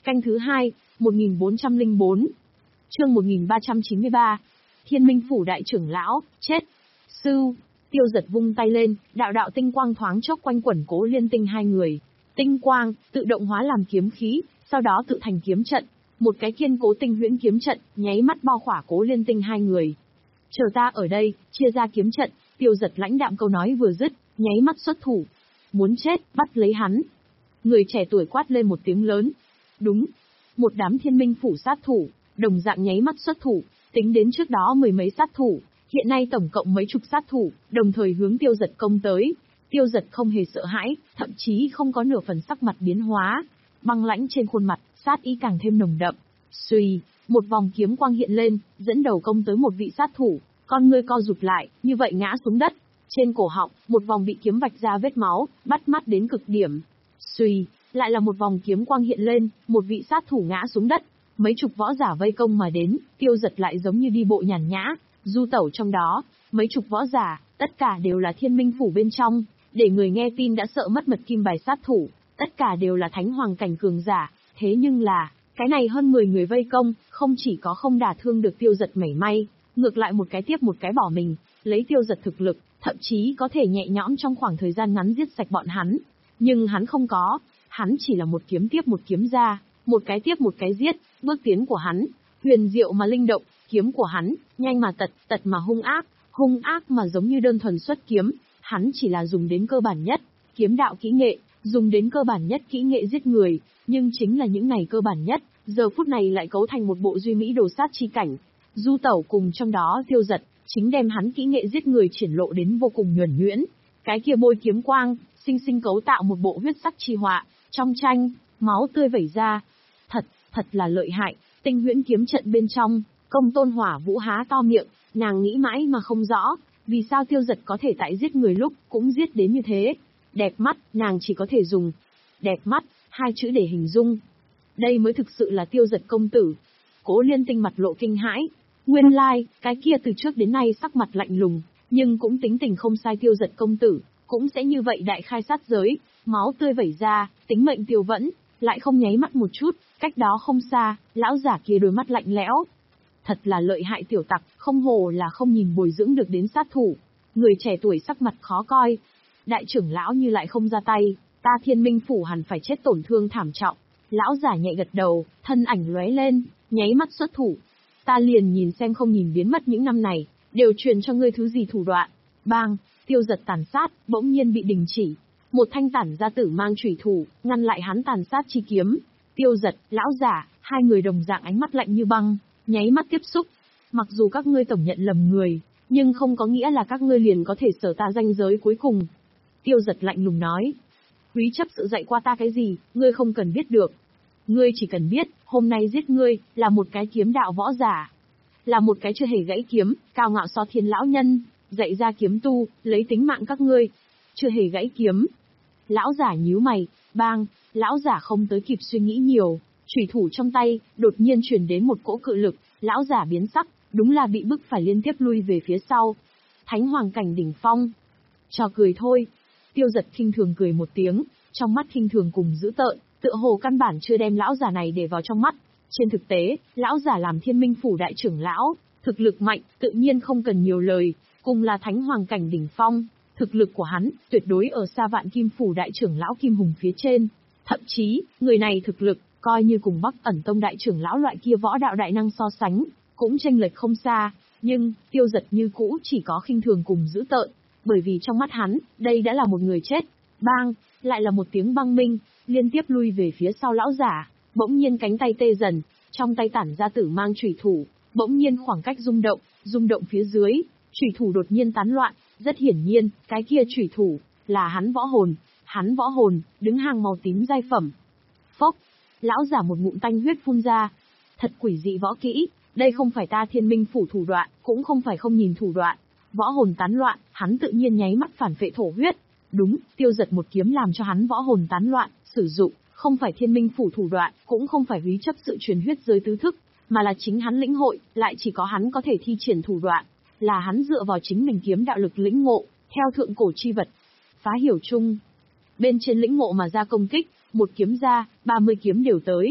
Canh thứ hai, một nghìn bốn trăm lẻ bốn. Chương một nghìn ba trăm chín mươi ba. Thiên Minh phủ đại trưởng lão, chết. Sư, Tiêu Giật vung tay lên, đạo đạo tinh quang thoáng chốc quanh quẩn Cố Liên Tinh hai người. Tinh quang tự động hóa làm kiếm khí, sau đó tự thành kiếm trận, một cái kiên cố tinh huyễn kiếm trận, nháy mắt bao khỏa Cố Liên Tinh hai người. Chờ ta ở đây, chia ra kiếm trận. Tiêu Giật lãnh đạm câu nói vừa dứt, nháy mắt xuất thủ. Muốn chết, bắt lấy hắn. Người trẻ tuổi quát lên một tiếng lớn. Đúng, một đám Thiên Minh phủ sát thủ, đồng dạng nháy mắt xuất thủ, tính đến trước đó mười mấy sát thủ, hiện nay tổng cộng mấy chục sát thủ, đồng thời hướng Tiêu Giật công tới. Tiêu Giật không hề sợ hãi, thậm chí không có nửa phần sắc mặt biến hóa, băng lãnh trên khuôn mặt, sát ý càng thêm nồng đậm. Xuy, một vòng kiếm quang hiện lên, dẫn đầu công tới một vị sát thủ, con ngươi co rụt lại, như vậy ngã xuống đất. Trên cổ họng, một vòng bị kiếm vạch ra vết máu, bắt mắt đến cực điểm. Xuy, lại là một vòng kiếm quang hiện lên, một vị sát thủ ngã xuống đất. Mấy chục võ giả vây công mà đến, Tiêu Giật lại giống như đi bộ nhàn nhã, du tẩu trong đó. Mấy chục võ giả, tất cả đều là Thiên Minh phủ bên trong, để người nghe tin đã sợ mất mật kim bài sát thủ, tất cả đều là thánh hoàng cảnh cường giả. Thế nhưng là, cái này hơn mười người vây công, không chỉ có không đả thương được Tiêu Giật mảy may, ngược lại một cái tiếp một cái bỏ mình, lấy Tiêu Giật thực lực, thậm chí có thể nhẹ nhõm trong khoảng thời gian ngắn giết sạch bọn hắn. Nhưng hắn không có, hắn chỉ là một kiếm tiếp một kiếm ra, một cái tiếp một cái giết. Bước tiến của hắn, huyền diệu mà linh động, kiếm của hắn, nhanh mà tật, tật mà hung ác, hung ác mà giống như đơn thuần xuất kiếm. Hắn chỉ là dùng đến cơ bản nhất, kiếm đạo kỹ nghệ, dùng đến cơ bản nhất kỹ nghệ giết người, nhưng chính là những này cơ bản nhất, giờ phút này lại cấu thành một bộ duy mỹ đồ sát chi cảnh. Du tẩu cùng trong đó Tiêu Giật, chính đem hắn kỹ nghệ giết người triển lộ đến vô cùng nhuần nhuyễn. Cái kia bôi kiếm quang, sinh sinh cấu tạo một bộ huyết sắc chi họa, trong tranh, máu tươi vẩy ra. Thật, thật là lợi hại, tinh huyễn kiếm trận bên trong, Công Tôn Hỏa Vũ há to miệng, nàng nghĩ mãi mà không rõ, vì sao Tiêu Giật có thể tại giết người lúc cũng giết đến như thế. Đẹp mắt, nàng chỉ có thể dùng đẹp mắt, hai chữ để hình dung. Đây mới thực sự là Tiêu Giật công tử. Cố Liên Tinh mặt lộ kinh hãi. Nguyên lai, like, cái kia từ trước đến nay sắc mặt lạnh lùng, nhưng cũng tính tình không sai Tiêu Giật công tử, cũng sẽ như vậy đại khai sát giới, máu tươi vẩy ra, tính mệnh tiêu vẫn, lại không nháy mắt một chút, cách đó không xa, lão giả kia đôi mắt lạnh lẽo. Thật là lợi hại tiểu tặc, không hồ là không nhìn bồi dưỡng được đến sát thủ. Người trẻ tuổi sắc mặt khó coi. Đại trưởng lão như lại không ra tay, ta Thiên Minh phủ hẳn phải chết tổn thương thảm trọng. Lão giả nhẹ gật đầu, thân ảnh lóe lên, nháy mắt xuất thủ. Ta liền nhìn xem không nhìn biến mất những năm này, đều truyền cho ngươi thứ gì thủ đoạn. Bang, Tiêu Giật tàn sát, bỗng nhiên bị đình chỉ. Một thanh tản gia tử mang chủy thủ, ngăn lại hắn tàn sát chi kiếm. Tiêu Giật, lão giả, hai người đồng dạng ánh mắt lạnh như băng, nháy mắt tiếp xúc. Mặc dù các ngươi tổng nhận lầm người, nhưng không có nghĩa là các ngươi liền có thể sở ta ranh giới cuối cùng. Tiêu Giật lạnh lùng nói. Quý chấp sự dạy qua ta cái gì, ngươi không cần biết được. Ngươi chỉ cần biết, hôm nay giết ngươi, là một cái kiếm đạo võ giả. Là một cái chưa hề gãy kiếm, cao ngạo so thiên lão nhân, dạy ra kiếm tu, lấy tính mạng các ngươi. Chưa hề gãy kiếm. Lão giả nhíu mày, bang, lão giả không tới kịp suy nghĩ nhiều. Chủy thủ trong tay, đột nhiên truyền đến một cỗ cự lực, lão giả biến sắc, đúng là bị bức phải liên tiếp lui về phía sau. Thánh hoàng cảnh đỉnh phong. Trò cười thôi. Tiêu Giật khinh thường cười một tiếng, trong mắt khinh thường cùng dữ tợn, tựa hồ căn bản chưa đem lão giả này để vào trong mắt. Trên thực tế, lão giả làm Thiên Minh phủ đại trưởng lão, thực lực mạnh, tự nhiên không cần nhiều lời, cùng là thánh hoàng cảnh đỉnh phong, thực lực của hắn tuyệt đối ở xa Vạn Kim phủ đại trưởng lão Kim Hùng phía trên. Thậm chí, người này thực lực, coi như cùng Bắc Ẩn Tông đại trưởng lão loại kia võ đạo đại năng so sánh, cũng chênh lệch không xa, nhưng Tiêu Giật như cũ chỉ có khinh thường cùng dữ tợn, bởi vì trong mắt hắn, đây đã là một người chết. Bang, lại là một tiếng băng minh, liên tiếp lui về phía sau lão giả, bỗng nhiên cánh tay tê dần, trong tay tản ra tử mang chủy thủ, bỗng nhiên khoảng cách rung động, rung động phía dưới, chủy thủ đột nhiên tán loạn, rất hiển nhiên, cái kia chủy thủ là hắn võ hồn, hắn võ hồn đứng hàng màu tím giai phẩm. Phốc, lão giả một ngụm tanh huyết phun ra. Thật quỷ dị võ kỹ, đây không phải ta Thiên Minh phủ thủ đoạn, cũng không phải không nhìn thủ đoạn. Võ hồn tán loạn, hắn tự nhiên nháy mắt phản phệ thổ huyết. Đúng, Tiêu Giật một kiếm làm cho hắn võ hồn tán loạn, sử dụng, không phải Thiên Minh phủ thủ đoạn, cũng không phải húy chấp sự truyền huyết giới tứ thức, mà là chính hắn lĩnh hội, lại chỉ có hắn có thể thi triển thủ đoạn, là hắn dựa vào chính mình kiếm đạo lực lĩnh ngộ, theo thượng cổ chi vật. Phá hiểu chung. Bên trên lĩnh ngộ mà ra công kích, một kiếm ra, ba mươi kiếm đều tới.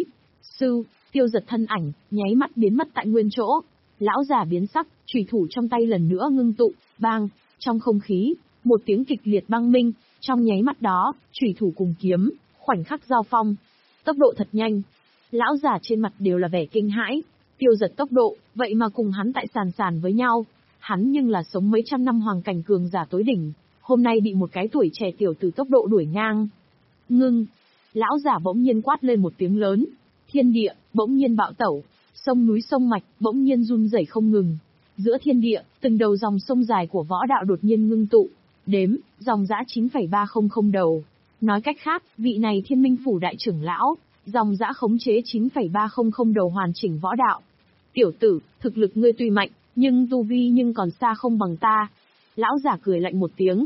Sư, Tiêu Giật thân ảnh, nháy mắt biến mất tại nguyên chỗ. Lão giả biến sắc, chùy thủ trong tay lần nữa ngưng tụ, bang, trong không khí, một tiếng kịch liệt băng minh, trong nháy mắt đó, chùy thủ cùng kiếm, khoảnh khắc giao phong. Tốc độ thật nhanh. Lão giả trên mặt đều là vẻ kinh hãi, Tiêu Giật tốc độ, vậy mà cùng hắn tại sàn sàn với nhau. Hắn nhưng là sống mấy trăm năm hoàng cảnh cường giả tối đỉnh, hôm nay bị một cái tuổi trẻ tiểu tử tốc độ đuổi ngang. Ngưng! Lão giả bỗng nhiên quát lên một tiếng lớn. Thiên địa, bỗng nhiên bạo tẩu, sông núi sông mạch, bỗng nhiên run rẩy không ngừng. Giữa thiên địa, từng đầu dòng sông dài của võ đạo đột nhiên ngưng tụ. Đếm, dòng dã chín phẩy ba không không đầu. Nói cách khác, vị này Thiên Minh Phủ đại trưởng lão, dòng dã khống chế chín phẩy ba không không đầu hoàn chỉnh võ đạo. Tiểu tử, thực lực ngươi tuy mạnh, nhưng tu vi nhưng còn xa không bằng ta. Lão giả cười lạnh một tiếng.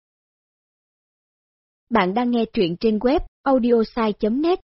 Bạn đang nghe truyện trên web audiosai chấm net.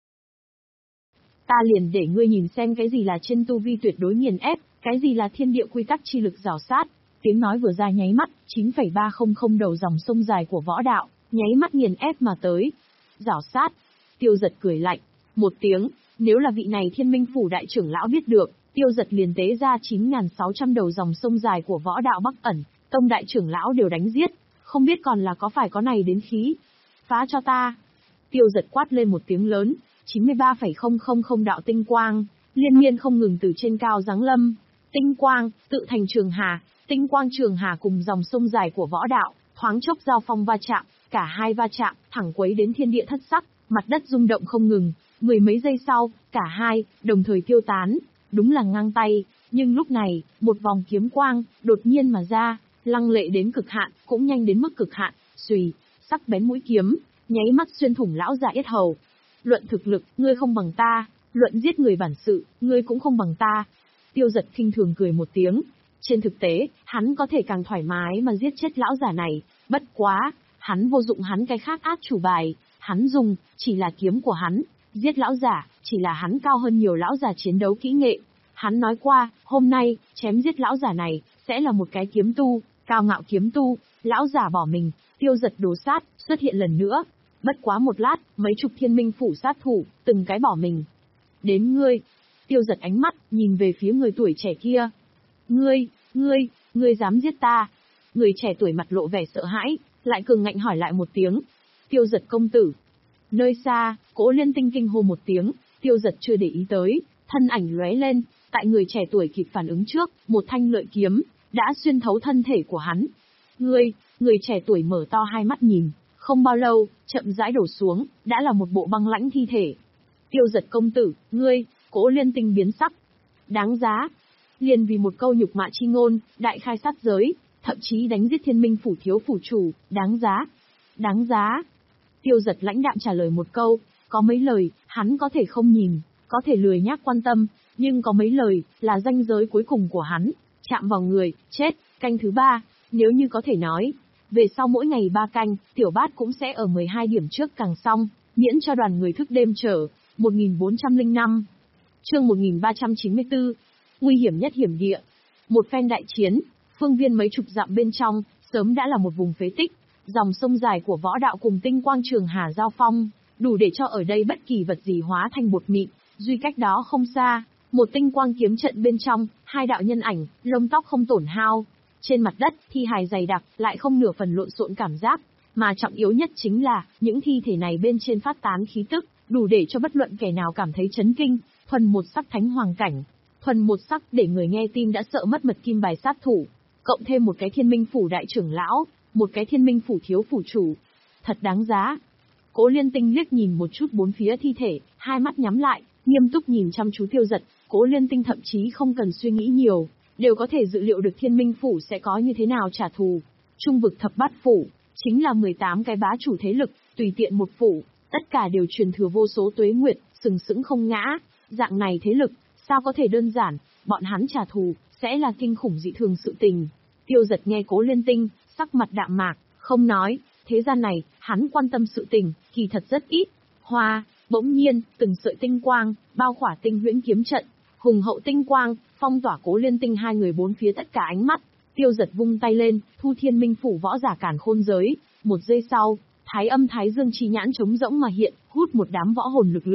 Ta liền để ngươi nhìn xem cái gì là trên tu vi tuyệt đối nghiền ép, cái gì là thiên địa quy tắc chi lực rào sát. Tiếng nói vừa ra nháy mắt, chín phẩy ba không không đầu dòng sông dài của võ đạo, nháy mắt nghiền ép mà tới. Rào sát. Tiêu Giật cười lạnh. Một tiếng, nếu là vị này Thiên Minh Phủ đại trưởng lão biết được, Tiêu Giật liền tế ra chín nghìn sáu trăm đầu dòng sông dài của võ đạo Bắc ẩn, tông đại trưởng lão đều đánh giết, không biết còn là có phải có này đến khí. Phá cho ta. Tiêu Giật quát lên một tiếng lớn, chín mươi ba phẩy không không không đạo tinh quang, liên miên không ngừng từ trên cao giáng lâm. Tinh quang, tự thành trường hà, tinh quang trường hà cùng dòng sông dài của võ đạo, thoáng chốc giao phong va chạm, cả hai va chạm, thẳng quấy đến thiên địa thất sắc, mặt đất rung động không ngừng. Mười mấy giây sau, cả hai, đồng thời tiêu tán, đúng là ngang tay, nhưng lúc này, một vòng kiếm quang, đột nhiên mà ra, lăng lệ đến cực hạn, cũng nhanh đến mức cực hạn, xùy, sắc bén mũi kiếm, nháy mắt xuyên thủng lão giả yết hầu. Luận thực lực, ngươi không bằng ta, luận giết người bản sự, ngươi cũng không bằng ta. Tiêu Giật khinh thường cười một tiếng. Trên thực tế, hắn có thể càng thoải mái mà giết chết lão giả này, bất quá, hắn vô dụng hắn cái khác át chủ bài, hắn dùng, chỉ là kiếm của hắn, giết lão giả, chỉ là hắn cao hơn nhiều lão giả chiến đấu kỹ nghệ. Hắn nói qua, hôm nay, chém giết lão giả này, sẽ là một cái kiếm tu, cao ngạo kiếm tu, lão giả bỏ mình, Tiêu Giật đồ sát, xuất hiện lần nữa. Bất quá một lát, mấy chục Thiên Minh Phủ sát thủ, từng cái bỏ mình. Đến ngươi. Tiêu Giật ánh mắt, nhìn về phía người tuổi trẻ kia. Ngươi, ngươi, ngươi dám giết ta. Người trẻ tuổi mặt lộ vẻ sợ hãi, lại cường ngạnh hỏi lại một tiếng. Tiêu Giật công tử. Nơi xa, Cố Liên Tinh kinh hô một tiếng, Tiêu Giật chưa để ý tới, thân ảnh lóe lên, tại người trẻ tuổi kịp phản ứng trước, một thanh lợi kiếm, đã xuyên thấu thân thể của hắn. Ngươi, người trẻ tuổi mở to hai mắt nhìn, không bao lâu, chậm rãi đổ xuống, đã là một bộ băng lãnh thi thể. Tiêu Giật công tử, ngươi, Cố Liên Tinh biến sắc. Đáng giá. Liền vì một câu nhục mạ chi ngôn, đại khai sát giới, thậm chí đánh giết Thiên Minh Phủ thiếu phủ chủ, đáng giá. Đáng giá. Tiêu Giật lãnh đạm trả lời một câu, có mấy lời, hắn có thể không nhìn, có thể lười nhác quan tâm, nhưng có mấy lời, là ranh giới cuối cùng của hắn, chạm vào người, chết, canh thứ ba, nếu như có thể nói. Về sau mỗi ngày ba canh, tiểu bát cũng sẽ ở mười hai điểm trước càng xong, miễn cho đoàn người thức đêm trở. một nghìn bốn trăm lẻ năm Chương một nghìn ba trăm chín mươi tư Nguy hiểm nhất hiểm địa. Một phen đại chiến, phương viên mấy chục dặm bên trong, sớm đã là một vùng phế tích, dòng sông dài của võ đạo cùng tinh quang trường hà giao phong, đủ để cho ở đây bất kỳ vật gì hóa thành bột mịn, duy cách đó không xa, một tinh quang kiếm trận bên trong, hai đạo nhân ảnh, lông tóc không tổn hao. Trên mặt đất, thi hài dày đặc, lại không nửa phần lộn xộn cảm giác, mà trọng yếu nhất chính là, những thi thể này bên trên phát tán khí tức, đủ để cho bất luận kẻ nào cảm thấy chấn kinh, thuần một sắc thánh hoàng cảnh, thuần một sắc để người nghe tin đã sợ mất mật kim bài sát thủ, cộng thêm một cái Thiên Minh Phủ đại trưởng lão, một cái Thiên Minh Phủ thiếu phủ chủ, thật đáng giá. Cố Liên Tinh liếc nhìn một chút bốn phía thi thể, hai mắt nhắm lại, nghiêm túc nhìn chăm chú Tiêu Giật. Cố Liên Tinh thậm chí không cần suy nghĩ nhiều, đều có thể dự liệu được Thiên Minh Phủ sẽ có như thế nào trả thù. Trung vực thập bát phủ, chính là mười tám cái bá chủ thế lực, tùy tiện một phủ, tất cả đều truyền thừa vô số tuế nguyệt, sừng sững không ngã. Dạng này thế lực, sao có thể đơn giản, bọn hắn trả thù, sẽ là kinh khủng dị thường sự tình. Tiêu Giật nghe Cố Liên Tinh, sắc mặt đạm mạc, không nói, thế gian này, hắn quan tâm sự tình, kỳ thật rất ít. Hoa, bỗng nhiên, từng sợi tinh quang, bao khỏa tinh huyễn kiếm trận, hùng hậu tinh quang, phong tỏa Cố Liên Tinh hai người bốn phía tất cả ánh mắt. Tiêu Giật vung tay lên, thu Thiên Minh Phủ võ giả càn khôn giới, một giây sau, Thái Âm Thái Dương chi nhãn trống rỗng mà hiện, hút một đám võ hồn lực lượng.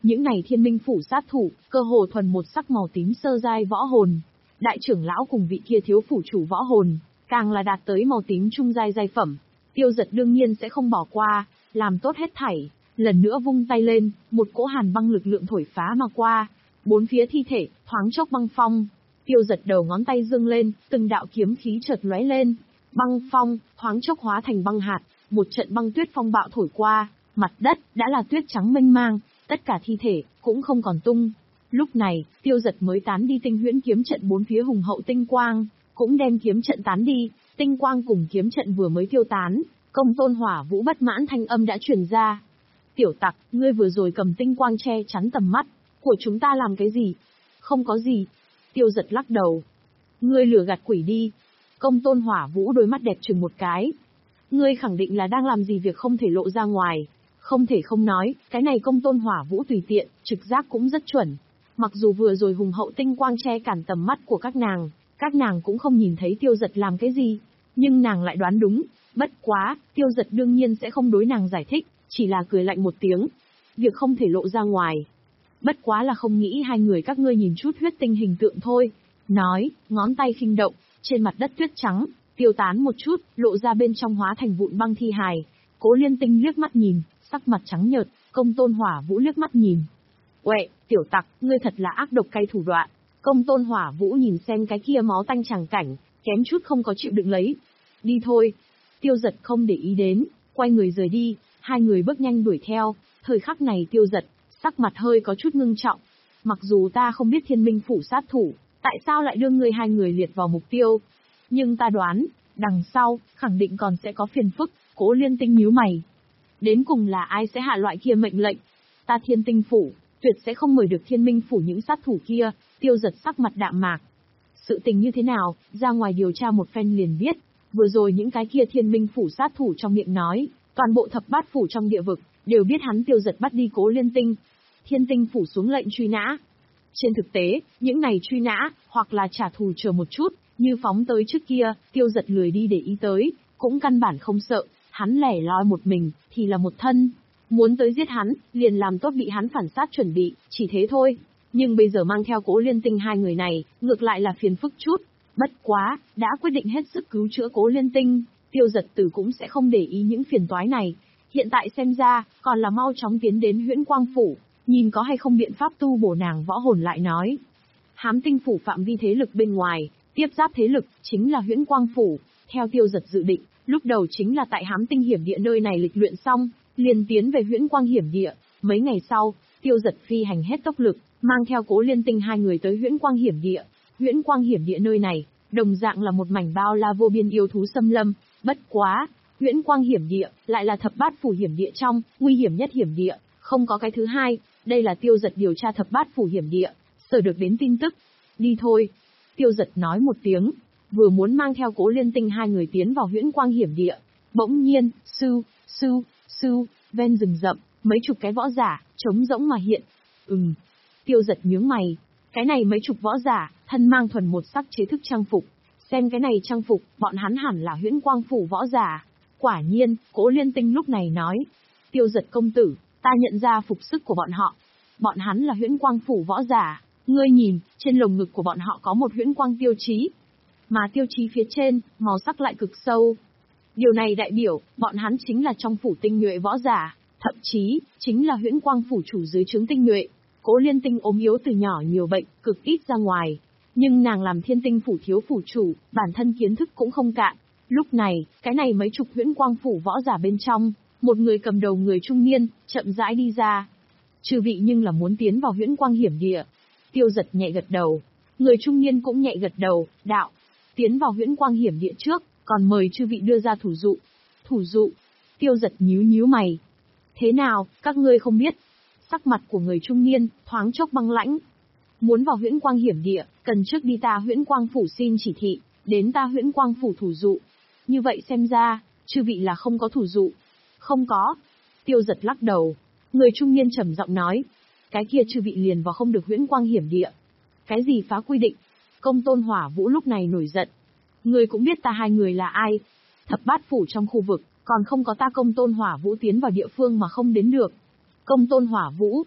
Những này Thiên Minh phủ sát thủ, cơ hồ thuần một sắc màu tím sơ giai võ hồn. Đại trưởng lão cùng vị kia thiếu phủ chủ võ hồn, càng là đạt tới màu tím trung giai giai phẩm. Tiêu Giật đương nhiên sẽ không bỏ qua, làm tốt hết thảy, lần nữa vung tay lên, một cỗ hàn băng lực lượng thổi phá mà qua, bốn phía thi thể thoáng chốc băng phong. Tiêu Giật đầu ngón tay dương lên, từng đạo kiếm khí chợt lóe lên, băng phong thoáng chốc hóa thành băng hạt, một trận băng tuyết phong bạo thổi qua, mặt đất đã là tuyết trắng mênh mang, tất cả thi thể cũng không còn tung. Lúc này, Tiêu Giật mới tán đi tinh huyễn kiếm trận bốn phía hùng hậu tinh quang, cũng đem kiếm trận tán đi, tinh quang cùng kiếm trận vừa mới tiêu tán, Công Tôn Hỏa Vũ bất mãn thanh âm đã truyền ra. Tiểu tặc, ngươi vừa rồi cầm tinh quang che chắn tầm mắt của chúng ta làm cái gì? Không có gì. Tiêu Giật lắc đầu. Ngươi lừa gạt quỷ đi. Công Tôn Hỏa Vũ đôi mắt đẹp chừng một cái. Ngươi khẳng định là đang làm gì việc không thể lộ ra ngoài. Không thể không nói, cái này Công Tôn Hỏa Vũ tùy tiện, trực giác cũng rất chuẩn. Mặc dù vừa rồi hùng hậu tinh quang che cản tầm mắt của các nàng, các nàng cũng không nhìn thấy Tiêu Giật làm cái gì, nhưng nàng lại đoán đúng. Bất quá, Tiêu Giật đương nhiên sẽ không đối nàng giải thích, chỉ là cười lạnh một tiếng. Việc không thể lộ ra ngoài. Bất quá là không nghĩ hai người các ngươi nhìn chút huyết tinh hình tượng thôi. Nói, ngón tay khinh động, trên mặt đất tuyết trắng, tiêu tán một chút, lộ ra bên trong hóa thành vụn băng thi hài. Cố Liên Tinh liếc mắt nhìn, sắc mặt trắng nhợt, Công Tôn Hỏa Vũ liếc mắt nhìn. Uệ, tiểu tặc, ngươi thật là ác độc cay thủ đoạn. Công Tôn Hỏa Vũ nhìn xem cái kia máu tanh tràng cảnh, kém chút không có chịu đựng lấy. Đi thôi. Tiêu Giật không để ý đến, quay người rời đi, hai người bước nhanh đuổi theo. Thời khắc này Tiêu Giật, sắc mặt hơi có chút ngưng trọng. Mặc dù ta không biết Thiên Minh phủ sát thủ, tại sao lại đưa ngươi hai người liệt vào mục tiêu. Nhưng ta đoán, đằng sau, khẳng định còn sẽ có phiền phức. Cố Liên Tinh nhíu mày. Đến cùng là ai sẽ hạ loại kia mệnh lệnh? Ta Thiên Tinh phủ, tuyệt sẽ không mời được Thiên Minh phủ những sát thủ kia. Tiêu Giật sắc mặt đạm mạc. Sự tình như thế nào, ra ngoài điều tra một phen liền biết. Vừa rồi những cái kia Thiên Minh phủ sát thủ trong miệng nói, toàn bộ thập bát phủ trong địa vực, đều biết hắn Tiêu Giật bắt đi Cố Liên Tinh. Thiên Tinh phủ xuống lệnh truy nã. Trên thực tế, những này truy nã, hoặc là trả thù chờ một chút, như phóng tới trước kia, Tiêu Giật lười đi để ý tới, cũng căn bản không sợ, hắn lẻ loi một mình, thì là một thân. Muốn tới giết hắn, liền làm tốt bị hắn phản sát chuẩn bị, chỉ thế thôi. Nhưng bây giờ mang theo Cố Liên Tinh hai người này, ngược lại là phiền phức chút. Bất quá, đã quyết định hết sức cứu chữa Cố Liên Tinh, Tiêu Giật Tử cũng sẽ không để ý những phiền toái này. Hiện tại xem ra, còn là mau chóng tiến đến Huyễn Quang phủ, nhìn có hay không biện pháp tu bổ nàng võ hồn lại nói. Hám Tinh phủ phạm vi thế lực bên ngoài, tiếp giáp thế lực chính là Huyễn Quang phủ. Theo Tiêu Giật dự định, lúc đầu chính là tại Hám Tinh hiểm địa nơi này lịch luyện xong, liền tiến về Huyễn Quang hiểm địa. Mấy ngày sau, Tiêu Giật phi hành hết tốc lực, mang theo Cố Liên Tinh hai người tới Huyễn Quang hiểm địa. Huyễn Quang hiểm địa nơi này, đồng dạng là một mảnh bao la vô biên yêu thú xâm lâm. Bất quá, Huyễn Quang hiểm địa lại là thập bát phủ hiểm địa trong nguy hiểm nhất hiểm địa, không có cái thứ hai. Đây là Tiêu Giật điều tra thập bát phủ hiểm địa, sở được đến tin tức. Đi thôi. Tiêu Giật nói một tiếng, vừa muốn mang theo Cố Liên Tinh hai người tiến vào Huyễn Quang hiểm địa, bỗng nhiên, sư, sư, sư, ven rừng rậm, mấy chục cái võ giả trống rỗng mà hiện. Ừm. Tiêu Giật nhướng mày. Cái này mấy chục võ giả, thân mang thuần một sắc chế thức trang phục. Xem cái này trang phục, bọn hắn hẳn là Huyễn Quang phủ võ giả. Quả nhiên, Cố Liên Tinh lúc này nói. Tiêu Giật công tử, ta nhận ra phục sức của bọn họ. Bọn hắn là Huyễn Quang phủ võ giả. Ngươi nhìn, trên lồng ngực của bọn họ có một huyễn quang tiêu chí. Mà tiêu chí phía trên, màu sắc lại cực sâu. Điều này đại biểu, bọn hắn chính là trong phủ tinh nhuệ võ giả. Thậm chí, chính là Huyễn Quang phủ chủ dưới trướng tinh nhuệ. Cố Liên Tinh ốm yếu từ nhỏ nhiều bệnh, cực ít ra ngoài. Nhưng nàng làm Thiên Tinh phủ thiếu phủ chủ, bản thân kiến thức cũng không cạn. Lúc này, cái này mấy chục Huyễn Quang phủ võ giả bên trong, một người cầm đầu người trung niên, chậm rãi đi ra. Chư vị nhưng là muốn tiến vào Huyễn Quang hiểm địa. Tiêu Giật nhẹ gật đầu. Người trung niên cũng nhẹ gật đầu, đạo. Tiến vào Huyễn Quang hiểm địa trước, còn mời chư vị đưa ra thủ dụ. Thủ dụ. Tiêu Giật nhíu nhíu mày. Thế nào, các ngươi không biết? Sắc mặt của người trung niên, thoáng chốc băng lãnh. Muốn vào Huyễn Quang hiểm địa, cần trước đi ta Huyễn Quang phủ xin chỉ thị, đến ta Huyễn Quang phủ thủ dụ. Như vậy xem ra, chư vị là không có thủ dụ. Không có. Tiêu Giật lắc đầu. Người trung niên trầm giọng nói. Cái kia chư vị liền vào không được Huyễn Quang hiểm địa. Cái gì phá quy định? Công Tôn Hỏa Vũ lúc này nổi giận. Người cũng biết ta hai người là ai. Thập bát phủ trong khu vực, còn không có ta Công Tôn Hỏa Vũ tiến vào địa phương mà không đến được. Công Tôn Hỏa Vũ.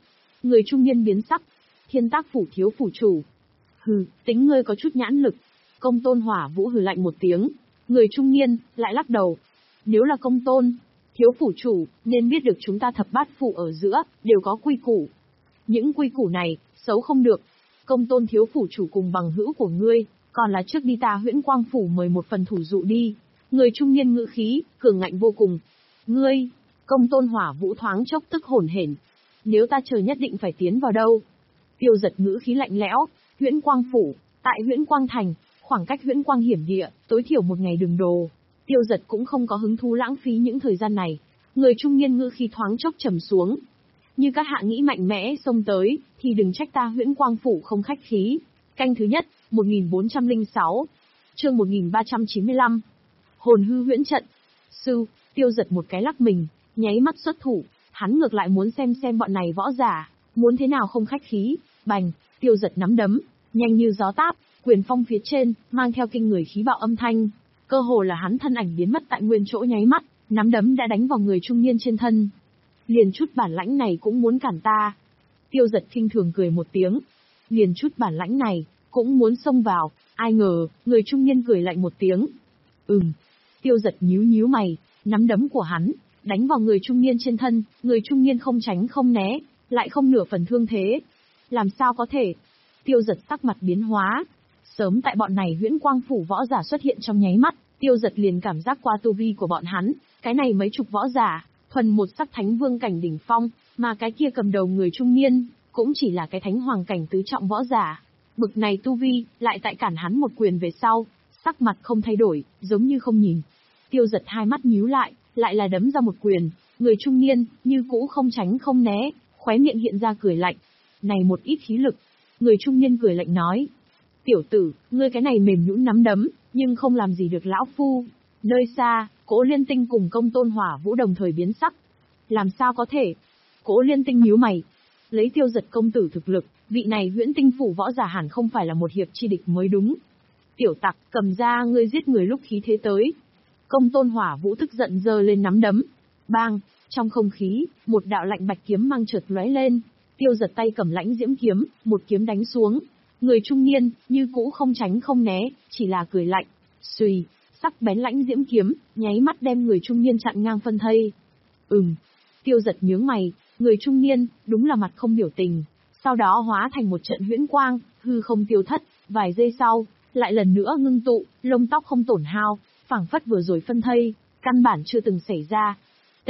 Người trung niên biến sắc. Thiên Tác phủ thiếu phủ chủ. Hừ, tính ngươi có chút nhãn lực. Công Tôn Hỏa Vũ hừ lạnh một tiếng. Người trung niên, lại lắc đầu. Nếu là Công Tôn, thiếu phủ chủ, nên biết được chúng ta thập bát phủ ở giữa, đều có quy củ. Những quy củ này, xấu không được. Công Tôn thiếu phủ chủ cùng bằng hữu của ngươi, còn là trước đi ta Huyễn Quang phủ mời một phần thủ dụ đi. Người trung niên ngữ khí, cường ngạnh vô cùng. Ngươi, Công Tôn Hỏa Vũ thoáng chốc tức hổn hển. Nếu ta chờ nhất định phải tiến vào đâu? Tiêu Giật ngữ khí lạnh lẽo. Huyễn Quang phủ, tại Huyễn Quang thành, khoảng cách Huyễn Quang hiểm địa, tối thiểu một ngày đường đồ. Tiêu Giật cũng không có hứng thú lãng phí những thời gian này. Người trung niên ngữ khí thoáng chốc trầm xuống. Như các hạ nghĩ mạnh mẽ xông tới, thì đừng trách ta Huyễn Quang phủ không khách khí. Canh thứ nhất, một nghìn bốn trăm lẻ sáu. Chương một nghìn ba trăm chín mươi lăm. Hồn hư huyễn trận. Sư, Tiêu Giật một cái lắc mình, nháy mắt xuất thủ, hắn ngược lại muốn xem xem bọn này võ giả, muốn thế nào không khách khí. Bành, Tiêu Giật nắm đấm, nhanh như gió táp, quyền phong phía trên, mang theo kinh người khí bạo âm thanh. Cơ hồ là hắn thân ảnh biến mất tại nguyên chỗ nháy mắt, nắm đấm đã đánh vào người trung niên trên thân. Liền chút bản lãnh này cũng muốn cản ta. Tiêu Giật khinh thường cười một tiếng. Liền chút bản lãnh này, cũng muốn xông vào, ai ngờ, người trung niên cười lạnh một tiếng. Ừm. Tiêu Giật nhíu nhíu mày, nắm đấm của hắn, đánh vào người trung niên trên thân, người trung niên không tránh không né, lại không nửa phần thương thế. Làm sao có thể? Tiêu Giật sắc mặt biến hóa. Sớm tại bọn này Huyễn Quang phủ võ giả xuất hiện trong nháy mắt, Tiêu Giật liền cảm giác qua tu vi của bọn hắn, cái này mấy chục võ giả, thuần một sắc thánh vương cảnh đỉnh phong, mà cái kia cầm đầu người trung niên, cũng chỉ là cái thánh hoàng cảnh tứ trọng võ giả. Bực này tu vi, lại tại cản hắn một quyền về sau, sắc mặt không thay đổi, giống như không nhìn. Tiêu Giật hai mắt nhíu lại, lại là đấm ra một quyền, người trung niên, như cũ không tránh không né, khóe miệng hiện ra cười lạnh. Này một ít khí lực. Người trung niên cười lạnh nói. Tiểu tử, ngươi cái này mềm nhũn nắm đấm, nhưng không làm gì được lão phu. Nơi xa, Cố Liên Tinh cùng Công Tôn Hỏa Vũ đồng thời biến sắc. Làm sao có thể? Cố Liên Tinh nhíu mày. Lấy Tiêu Giật công tử thực lực, vị này Huyễn Tinh phủ võ giả hẳn không phải là một hiệp chi địch mới đúng. Tiểu tặc, cầm ra ngươi giết người lúc khí thế tới. Công Tôn Hỏa Vũ tức giận giơ lên nắm đấm. Bang, trong không khí, một đạo lạnh bạch kiếm mang chợt lóe lên. Tiêu Giật tay cầm lãnh diễm kiếm, một kiếm đánh xuống. Người trung niên, như cũ không tránh không né, chỉ là cười lạnh. Xùy, sắc bén lãnh diễm kiếm, nháy mắt đem người trung niên chặn ngang phân thây. Ừm. Tiêu Giật nhướng mày, người trung niên, đúng là mặt không biểu tình. Sau đó hóa thành một trận huyễn quang, hư không tiêu thất, vài giây sau, lại lần nữa ngưng tụ, lông tóc không tổn hao, phảng phất vừa rồi phân thây, căn bản chưa từng xảy ra. T.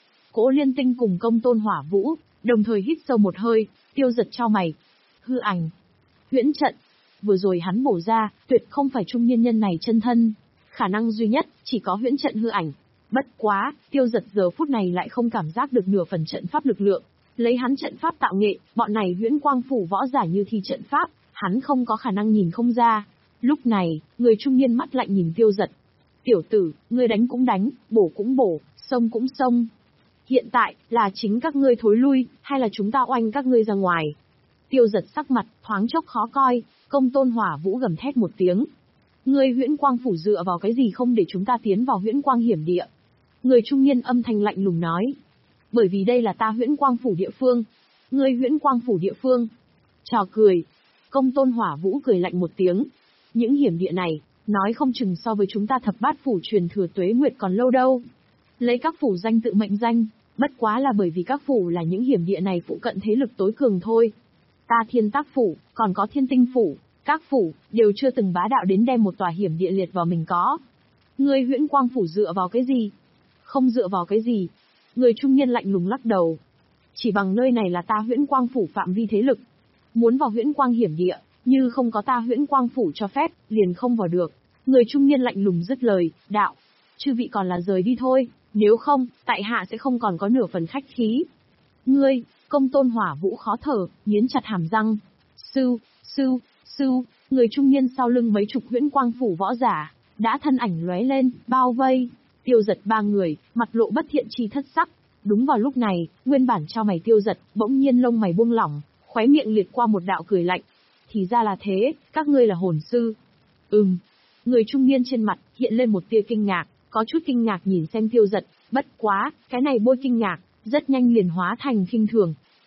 Cố Liên Tinh cùng Công Tôn Hỏa Vũ, đồng thời hít sâu một hơi, Tiêu Giật chau mày. Hư ảnh. Huyễn trận. Vừa rồi hắn bổ ra, tuyệt không phải trung niên nhân này chân thân. Khả năng duy nhất, chỉ có huyễn trận hư ảnh. Bất quá, Tiêu Giật giờ phút này lại không cảm giác được nửa phần trận pháp lực lượng. Lấy hắn trận pháp tạo nghệ, bọn này Huyễn Quang phủ võ giả như thi trận pháp, hắn không có khả năng nhìn không ra. Lúc này, người trung niên mắt lạnh nhìn Tiêu Giật. Tiểu tử, ngươi đánh cũng đánh, bổ cũng bổ, xông cũng xông. Hiện tại, là chính các ngươi thối lui, hay là chúng ta oanh các ngươi ra ngoài? Tiêu Giật sắc mặt, thoáng chốc khó coi, Công Tôn Hỏa Vũ gầm thét một tiếng. Ngươi Huyễn Quang phủ dựa vào cái gì không để chúng ta tiến vào Huyễn Quang hiểm địa? Người trung niên âm thanh lạnh lùng nói. Bởi vì đây là ta Huyễn Quang phủ địa phương. Ngươi Huyễn Quang phủ địa phương. Trò cười. Công Tôn Hỏa Vũ cười lạnh một tiếng. Những hiểm địa này, nói không chừng so với chúng ta thập bát phủ truyền thừa tuế nguyệt còn lâu đâu. Lấy các phủ danh tự mệnh danh, bất quá là bởi vì các phủ là những hiểm địa này phụ cận thế lực tối cường thôi. Ta Thiên Tác phủ, còn có Thiên Tinh phủ, các phủ, đều chưa từng bá đạo đến đem một tòa hiểm địa liệt vào mình có. Ngươi Huyễn Quang phủ dựa vào cái gì? Không dựa vào cái gì? Người trung niên lạnh lùng lắc đầu. Chỉ bằng nơi này là ta Huyễn Quang phủ phạm vi thế lực. Muốn vào Huyễn Quang hiểm địa, như không có ta Huyễn Quang phủ cho phép, liền không vào được. Người trung niên lạnh lùng dứt lời, đạo. Chư vị còn là rời đi thôi, nếu không, tại hạ sẽ không còn có nửa phần khách khí. Ngươi, Công Tôn Hỏa Vũ khó thở, nghiến chặt hàm răng. Sư, sư, sư, người trung niên sau lưng mấy chục Huyễn Quang phủ võ giả, đã thân ảnh lóe lên, bao vây. Tiêu Giật ba người, mặt lộ bất thiện chi thất sắc. Đúng vào lúc này, nguyên bản cho mày Tiêu Giật, bỗng nhiên lông mày buông lỏng, khóe miệng liệt qua một đạo cười lạnh. Thì ra là thế, các ngươi là hồn sư. Ừm. Người trung niên trên mặt, hiện lên một tia kinh ngạc, có chút kinh ngạc nhìn xem Tiêu Giật, bất quá, cái này bôi kinh ngạc, rất nhanh liền hóa thành khinh thường.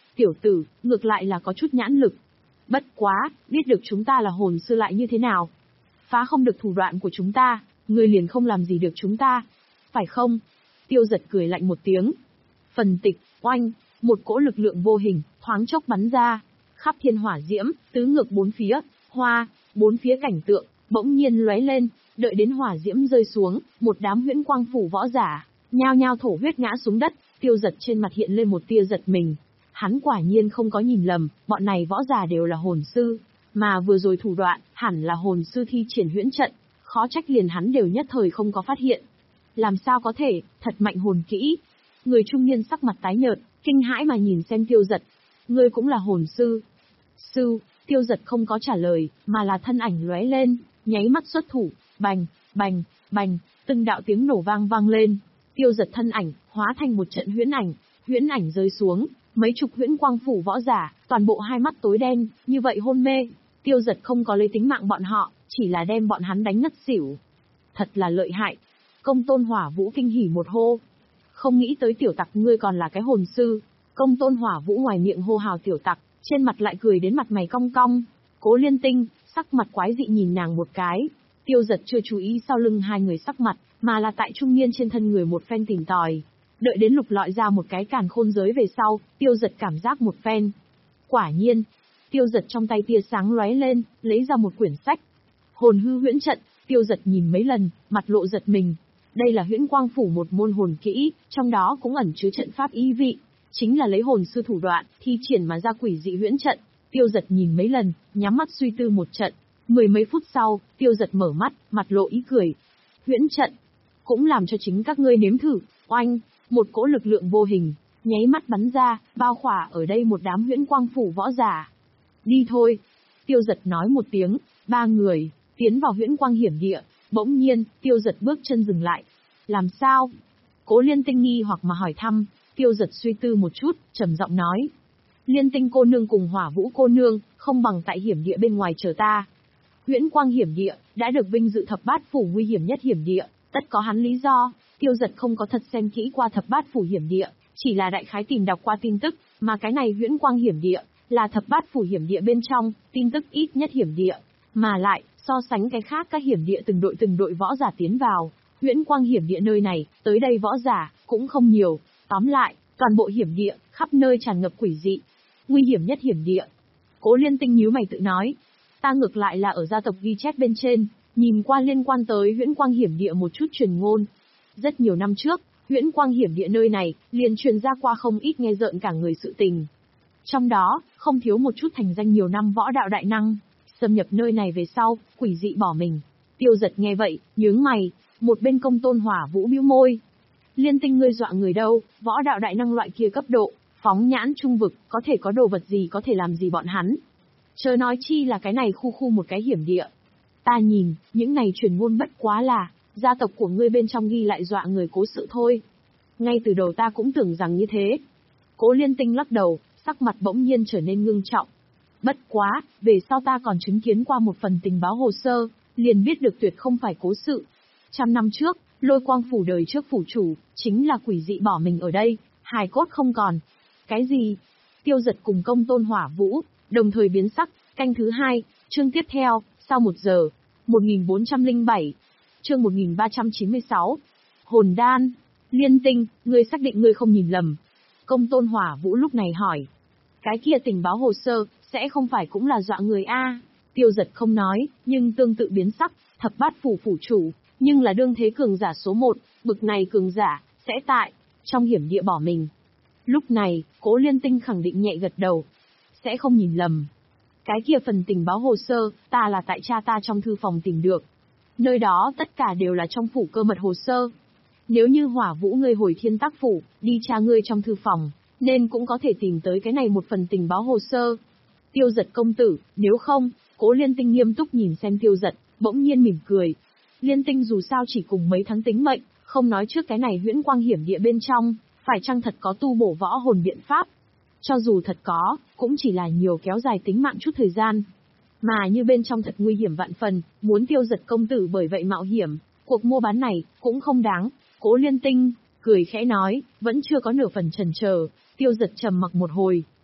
tiểu tử, ngược lại là có chút nhãn lực. Bất quá, biết được chúng ta là hồn sư lại như thế nào? Phá không được thủ đoạn của chúng ta, ngươi liền không làm gì được chúng ta. Phải không? Tiêu Giật cười lạnh một tiếng. Phần tịch, oanh, một cỗ lực lượng vô hình, thoáng chốc bắn ra. Khắp thiên hỏa diễm, tứ ngược bốn phía, hoa, bốn phía cảnh tượng, bỗng nhiên lóe lên, đợi đến hỏa diễm rơi xuống, một đám huyễn quang phủ võ giả, nhao nhao thổ huyết ngã xuống đất. Tiêu Giật trên mặt hiện lên một tia giật mình. Hắn quả nhiên không có nhìn lầm, bọn này võ giả đều là hồn sư, mà vừa rồi thủ đoạn, hẳn là hồn sư thi triển huyễn trận, khó trách liền hắn đều nhất thời không có phát hiện. Làm sao có thể, thật mạnh hồn kỹ. Người trung niên sắc mặt tái nhợt, kinh hãi mà nhìn xem Tiêu Giật. Ngươi cũng là hồn sư. Sư, Tiêu Giật không có trả lời, mà là thân ảnh lóe lên, nháy mắt xuất thủ, bành, bành, bành, từng đạo tiếng nổ vang vang lên. Tiêu Giật thân ảnh, hóa thành một trận huyễn ảnh, huyễn ảnh rơi xuống, mấy chục huyễn quang phủ võ giả, toàn bộ hai mắt tối đen, như vậy hôn mê. Tiêu Giật không có lấy tính mạng bọn họ, chỉ là đem bọn hắn đánh ngất xỉu. Thật là lợi hại. Công Tôn Hỏa Vũ kinh hỉ một hô. Không nghĩ tới tiểu tặc ngươi còn là cái hồn sư. Công Tôn Hỏa Vũ ngoài miệng hô hào tiểu tặc, trên mặt lại cười đến mặt mày cong cong. Cố Liên Tinh, sắc mặt quái dị nhìn nàng một cái. Tiêu Giật chưa chú ý sau lưng hai người sắc mặt, mà là tại trung niên trên thân người một phen tìm tòi. Đợi đến lục lọi ra một cái càn khôn giới về sau, Tiêu Giật cảm giác một phen. Quả nhiên, Tiêu Giật trong tay tia sáng lóe lên, lấy ra một quyển sách. Hồn hư huyễn trận, Tiêu Giật nhìn mấy lần, mặt lộ giật mình. Đây là huyễn quang phủ một môn hồn kỹ, trong đó cũng ẩn chứa trận pháp ý vị. Chính là lấy hồn sư thủ đoạn, thi triển mà ra quỷ dị huyễn trận. Tiêu Giật nhìn mấy lần, nhắm mắt suy tư một trận. Mười mấy phút sau, Tiêu Giật mở mắt, mặt lộ ý cười. Huyễn trận, cũng làm cho chính các ngươi nếm thử. Oanh, một cỗ lực lượng vô hình, nháy mắt bắn ra, bao khỏa ở đây một đám huyễn quang phủ võ giả. Đi thôi. Tiêu Giật nói một tiếng, ba người, tiến vào huyễn quang hiểm địa. Bỗng nhiên, Tiêu Giật bước chân dừng lại. Làm sao? Cố Liên Tinh nghi hoặc mà hỏi thăm. Tiêu Giật suy tư một chút, trầm giọng nói. Liên Tinh cô nương cùng Hỏa Vũ cô nương, không bằng tại hiểm địa bên ngoài chờ ta. Huyễn quang hiểm địa, đã được vinh dự thập bát phủ nguy hiểm nhất hiểm địa, tất có hắn lý do. Tiêu Giật không có thật xem kỹ qua thập bát phủ hiểm địa, chỉ là đại khái tìm đọc qua tin tức, mà cái này huyễn quang hiểm địa, là thập bát phủ hiểm địa bên trong, tin tức ít nhất hiểm địa. Mà lại, so sánh cái khác các hiểm địa từng đội từng đội võ giả tiến vào, huyễn quang hiểm địa nơi này, tới đây võ giả, cũng không nhiều. Tóm lại, toàn bộ hiểm địa, khắp nơi tràn ngập quỷ dị. Nguy hiểm nhất hiểm địa. Cố Liên Tinh nhíu mày tự nói. Ta ngược lại là ở gia tộc ghi chép bên trên, nhìn qua liên quan tới huyễn quang hiểm địa một chút truyền ngôn. Rất nhiều năm trước, huyễn quang hiểm địa nơi này, liền truyền ra qua không ít nghe rợn cả người sự tình. Trong đó, không thiếu một chút thành danh nhiều năm võ đạo đại năng, xâm nhập nơi này về sau, quỷ dị bỏ mình. Tiêu Giật nghe vậy, nhướng mày, một bên Công Tôn Hỏa Vũ bĩu môi. Liên Tinh ngươi dọa người đâu, võ đạo đại năng loại kia cấp độ, phóng nhãn trung vực, có thể có đồ vật gì có thể làm gì bọn hắn. Chớ nói chi là cái này khu khu một cái hiểm địa. Ta nhìn, những này truyền ngôn bất quá là, gia tộc của ngươi bên trong ghi lại dọa người cố sự thôi. Ngay từ đầu ta cũng tưởng rằng như thế. Cố Liên Tinh lắc đầu, sắc mặt bỗng nhiên trở nên ngưng trọng. Bất quá, về sau ta còn chứng kiến qua một phần tình báo hồ sơ, liền biết được tuyệt không phải cố sự. Trăm năm trước, Lôi Quang phủ đời trước phủ chủ, chính là quỷ dị bỏ mình ở đây, hài cốt không còn. Cái gì? Tiêu Giật cùng Công Tôn Hỏa Vũ, đồng thời biến sắc, canh thứ hai, chương tiếp theo, sau một giờ, một nghìn bốn trăm lẻ bảy, chương một nghìn ba trăm chín mươi sáu. Hồn đan, Liên Tinh, ngươi xác định ngươi không nhìn lầm. Công Tôn Hỏa Vũ lúc này hỏi. Cái kia tình báo hồ sơ, sẽ không phải cũng là dọa người a? Tiêu Giật không nói, nhưng tương tự biến sắc, thập bát phủ phủ chủ, nhưng là đương thế cường giả số một, bực này cường giả, sẽ tại, trong hiểm địa bỏ mình. Lúc này, Cố Liên Tinh khẳng định nhẹ gật đầu. Sẽ không nhìn lầm. Cái kia phần tình báo hồ sơ, ta là tại cha ta trong thư phòng tìm được. Nơi đó tất cả đều là trong phủ cơ mật hồ sơ. Nếu như Hỏa Vũ ngươi hồi Thiên Tác phủ, đi tra ngươi trong thư phòng, nên cũng có thể tìm tới cái này một phần tình báo hồ sơ. Tiêu Giật công tử, nếu không, Cố Liên Tinh nghiêm túc nhìn xem Tiêu Giật, bỗng nhiên mỉm cười. Liên Tinh dù sao chỉ cùng mấy tháng tính mệnh, không nói trước cái này huyễn quang hiểm địa bên trong, phải chăng thật có tu bổ võ hồn biện pháp. Cho dù thật có, cũng chỉ là nhiều kéo dài tính mạng chút thời gian. Mà như bên trong thật nguy hiểm vạn phần, muốn Tiêu Giật công tử bởi vậy mạo hiểm, cuộc mua bán này, cũng không đáng. Cố Liên Tinh, cười khẽ nói, vẫn chưa có nửa phần chần chờ. Tiêu Giật trầm mặc một hồi.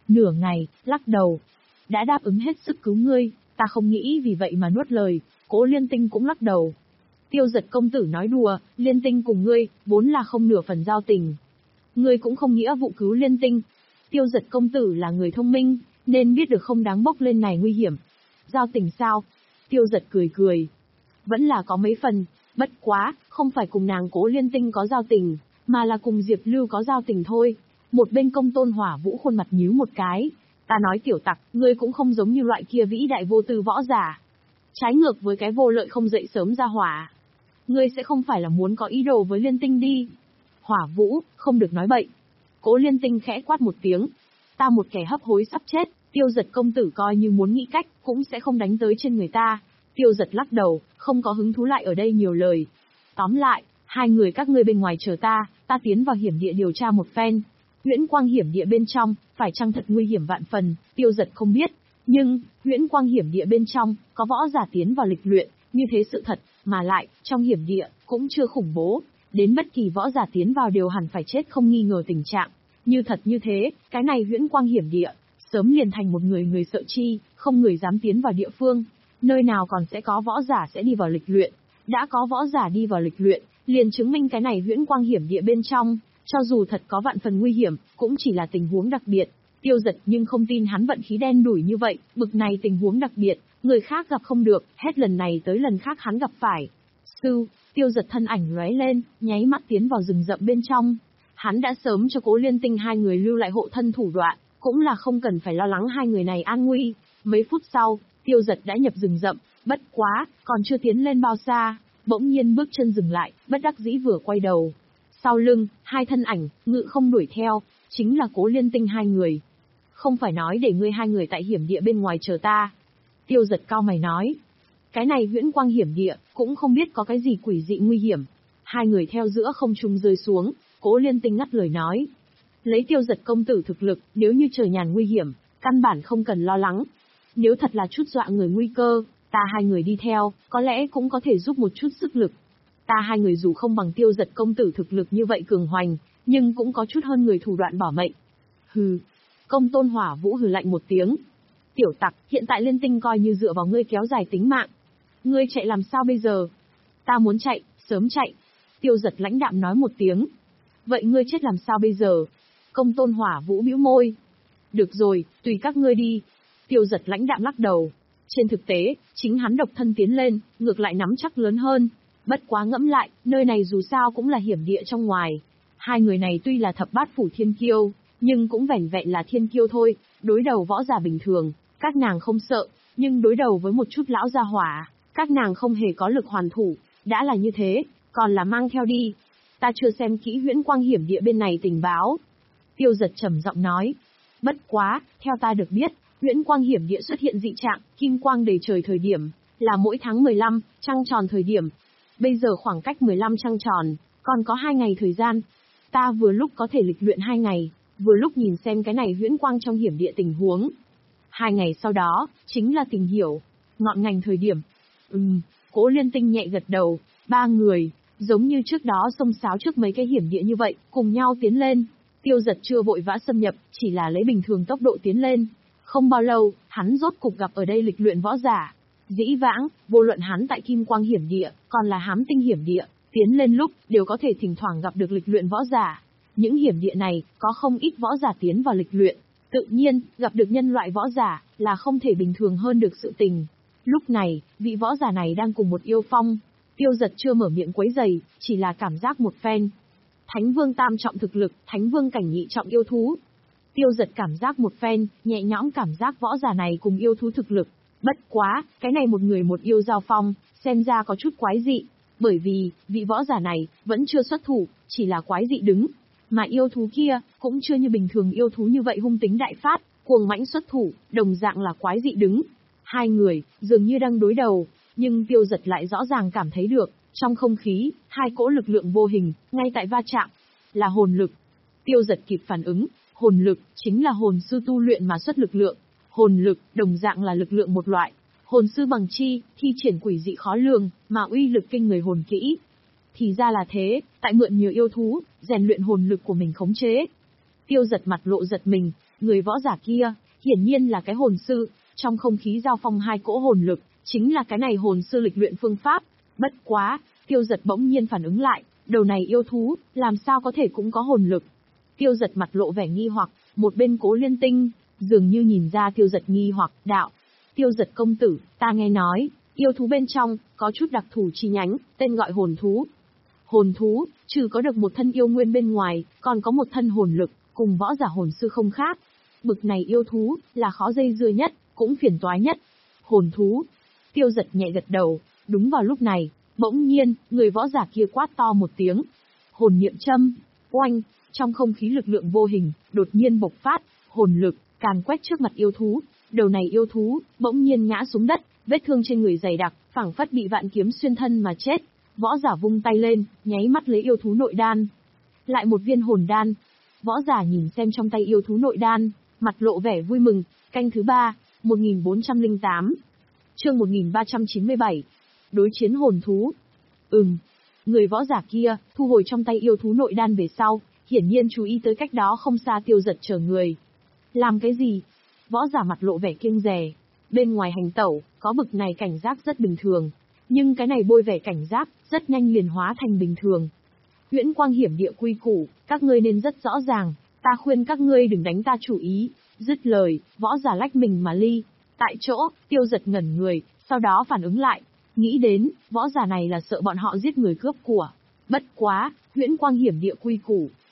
Nửa ngày, lắc đầu. Đã đáp ứng hết sức cứu ngươi, ta không nghĩ vì vậy mà nuốt lời. Cố Liên Tinh cũng lắc đầu. Tiêu Giật công tử nói đùa, Liên Tinh cùng ngươi, vốn là không nửa phần giao tình. Ngươi cũng không nghĩa vụ cứu Liên Tinh. Tiêu Giật công tử là người thông minh, nên biết được không đáng bốc lên này nguy hiểm. Giao tình sao? Tiêu Giật cười cười. Vẫn là có mấy phần, bất quá, không phải cùng nàng Cố Liên Tinh có giao tình, mà là cùng Diệp Lưu có giao tình thôi. Một bên Công Tôn Hỏa Vũ khuôn mặt nhíu một cái. Ta nói tiểu tặc, ngươi cũng không giống như loại kia vĩ đại vô tư võ giả. Trái ngược với cái vô lợi không dậy sớm ra hỏa. Ngươi sẽ không phải là muốn có ý đồ với Liên Tinh đi. Hỏa Vũ, không được nói bậy. Cố Liên Tinh khẽ quát một tiếng. Ta một kẻ hấp hối sắp chết, Tiêu Giật công tử coi như muốn nghĩ cách, cũng sẽ không đánh tới trên người ta. Tiêu Giật lắc đầu, không có hứng thú lại ở đây nhiều lời. Tóm lại, hai người các ngươi bên ngoài chờ ta, ta tiến vào hiểm địa điều tra một phen. Huyễn Quang hiểm địa bên trong, phải chăng thật nguy hiểm vạn phần, Tiêu Giật không biết. Nhưng, Huyễn Quang hiểm địa bên trong, có võ giả tiến vào lịch luyện, như thế sự thật, mà lại, trong hiểm địa, cũng chưa khủng bố. Đến bất kỳ võ giả tiến vào đều hẳn phải chết không nghi ngờ tình trạng. Như thật như thế, cái này Huyễn Quang hiểm địa, sớm liền thành một người người sợ chi, không người dám tiến vào địa phương. Nơi nào còn sẽ có võ giả sẽ đi vào lịch luyện. Đã có võ giả đi vào lịch luyện, liền chứng minh cái này Huyễn Quang hiểm địa bên trong, cho dù thật có vạn phần nguy hiểm, cũng chỉ là tình huống đặc biệt. Tiêu Giật nhưng không tin hắn vận khí đen đủi như vậy, bực này tình huống đặc biệt, người khác gặp không được, hết lần này tới lần khác hắn gặp phải. Sư, Tiêu Giật thân ảnh lóe lên, nháy mắt tiến vào rừng rậm bên trong. Hắn đã sớm cho Cố Liên Tinh hai người lưu lại hộ thân thủ đoạn, cũng là không cần phải lo lắng hai người này an nguy. Mấy phút sau, Tiêu Giật đã nhập rừng rậm, bất quá, còn chưa tiến lên bao xa, bỗng nhiên bước chân dừng lại, bất đắc dĩ vừa quay đầu. Sau lưng, hai thân ảnh, ngự không đuổi theo, chính là Cố Liên Tinh hai người. Không phải nói để ngươi hai người tại hiểm địa bên ngoài chờ ta. Tiêu Giật cao mày nói. Cái này Huyễn Quang hiểm địa, cũng không biết có cái gì quỷ dị nguy hiểm. Hai người theo giữa không trung rơi xuống, Cố Liên Tinh ngắt lời nói. Lấy Tiêu Giật công tử thực lực, nếu như trời nhàn nguy hiểm, căn bản không cần lo lắng. Nếu thật là chút dọa người nguy cơ, ta hai người đi theo, có lẽ cũng có thể giúp một chút sức lực. Ta hai người dù không bằng Tiêu Giật công tử thực lực như vậy cường hoành, nhưng cũng có chút hơn người thủ đoạn bỏ mệnh. Hừ. Công Tôn Hỏa Vũ hừ lạnh một tiếng. Tiểu tặc, hiện tại Liên Tinh coi như dựa vào ngươi kéo dài tính mạng. Ngươi chạy làm sao bây giờ? Ta muốn chạy, sớm chạy. Tiêu Giật lãnh đạm nói một tiếng. Vậy ngươi chết làm sao bây giờ? Công Tôn Hỏa Vũ bĩu môi. Được rồi, tùy các ngươi đi. Tiêu Giật lãnh đạm lắc đầu. Trên thực tế, chính hắn độc thân tiến lên, ngược lại nắm chắc lớn hơn. Bất quá ngẫm lại, nơi này dù sao cũng là hiểm địa trong ngoài. Hai người này tuy là thập bát phủ thiên kiêu, nhưng cũng vẻn vẹn là thiên kiêu thôi, đối đầu võ giả bình thường, các nàng không sợ, nhưng đối đầu với một chút lão gia hỏa, các nàng không hề có lực hoàn thủ, đã là như thế, còn là mang theo đi. Ta chưa xem kỹ Huyễn Quang hiểm địa bên này tình báo. Tiêu Giật trầm giọng nói. Bất quá, theo ta được biết, Huyễn Quang hiểm địa xuất hiện dị trạng, kim quang đầy trời thời điểm, là mỗi tháng mười lăm, trăng tròn thời điểm. Bây giờ khoảng cách mười lăm trăng tròn, còn có hai ngày thời gian. Ta vừa lúc có thể lịch luyện hai ngày, vừa lúc nhìn xem cái này Huyễn Quang trong hiểm địa tình huống. Hai ngày sau đó, chính là tìm hiểu, ngọn ngành thời điểm. Ừm, Cố Liên Tinh nhẹ gật đầu, ba người, giống như trước đó xông xáo trước mấy cái hiểm địa như vậy, cùng nhau tiến lên. Tiêu Giật chưa vội vã xâm nhập, chỉ là lấy bình thường tốc độ tiến lên. Không bao lâu, hắn rốt cục gặp ở đây lịch luyện võ giả. Dĩ vãng, vô luận hắn tại Kim Quang hiểm địa, còn là Hám Tinh hiểm địa, tiến lên lúc, đều có thể thỉnh thoảng gặp được lịch luyện võ giả. Những hiểm địa này, có không ít võ giả tiến vào lịch luyện. Tự nhiên, gặp được nhân loại võ giả, là không thể bình thường hơn được sự tình. Lúc này, vị võ giả này đang cùng một yêu phong. Tiêu Giật chưa mở miệng quấy giày, chỉ là cảm giác một phen. Thánh Vương tam trọng thực lực, Thánh Vương cảnh nhị trọng yêu thú. Tiêu Giật cảm giác một phen, nhẹ nhõm cảm giác võ giả này cùng yêu thú thực lực. Bất quá, cái này một người một yêu giao phong, xem ra có chút quái dị. Bởi vì, vị võ giả này, vẫn chưa xuất thủ, chỉ là quái dị đứng. Mà yêu thú kia, cũng chưa như bình thường yêu thú như vậy hung tính đại phát, cuồng mãnh xuất thủ, đồng dạng là quái dị đứng. Hai người, dường như đang đối đầu, nhưng Tiêu Giật lại rõ ràng cảm thấy được, trong không khí, hai cỗ lực lượng vô hình, ngay tại va chạm, là hồn lực. Tiêu Giật kịp phản ứng, hồn lực, chính là hồn sư tu luyện mà xuất lực lượng. Hồn lực, đồng dạng là lực lượng một loại. Hồn sư bằng chi, thi triển quỷ dị khó lường, mà uy lực kinh người hồn kỹ. Thì ra là thế, tại mượn nhiều yêu thú, rèn luyện hồn lực của mình khống chế. Tiêu Giật mặt lộ giật mình, Người võ giả kia, hiển nhiên là cái hồn sư, trong không khí giao phong hai cỗ hồn lực, chính là cái này hồn sư lịch luyện phương pháp. Bất quá, Tiêu Giật bỗng nhiên phản ứng lại, đầu này yêu thú, làm sao có thể cũng có hồn lực. Tiêu Giật mặt lộ vẻ nghi hoặc, một bên Cố Liên Tinh, dường như nhìn ra Tiêu Giật nghi hoặc, đạo. Tiêu Giật công tử, ta nghe nói, yêu thú bên trong, có chút đặc thù chi nhánh, tên gọi hồn thú. Hồn thú, trừ có được một thân yêu nguyên bên ngoài, còn có một thân hồn lực, cùng võ giả hồn sư không khác. Bực này yêu thú, là khó dây dưa nhất, cũng phiền toái nhất. Hồn thú. Tiêu Giật nhẹ gật đầu, đúng vào lúc này, bỗng nhiên, người võ giả kia quát to một tiếng. Hồn niệm châm, oanh, trong không khí lực lượng vô hình, đột nhiên bộc phát, hồn lực, càn quét trước mặt yêu thú. Đầu này yêu thú, bỗng nhiên ngã xuống đất, vết thương trên người dày đặc, phảng phất bị vạn kiếm xuyên thân mà chết. Võ giả vung tay lên, nháy mắt lấy yêu thú nội đan. Lại một viên hồn đan. Võ giả nhìn xem trong tay yêu thú nội đan, mặt lộ vẻ vui mừng. Canh thứ ba, một nghìn bốn trăm lẻ tám. Chương một nghìn ba trăm chín mươi bảy. Đối chiến hồn thú. Ừm. Người võ giả kia, thu hồi trong tay yêu thú nội đan về sau, hiển nhiên chú ý tới cách đó không xa Tiêu Giật chờ người. Làm cái gì? Võ giả mặt lộ vẻ kiêng dè. Bên ngoài hành tẩu, có bực này cảnh giác rất bình thường. Nhưng cái này bôi vẻ cảnh giác, rất nhanh liền hóa thành bình thường. Huyễn Quang hiểm địa quy củ, các ngươi nên rất rõ ràng, ta khuyên các ngươi đừng đánh ta chủ ý. Dứt lời, võ giả lách mình mà ly. Tại chỗ, Tiêu Giật ngẩn người, sau đó phản ứng lại. Nghĩ đến, võ giả này là sợ bọn họ giết người cướp của. Bất quá, Huyễn Quang hiểm địa quy củ,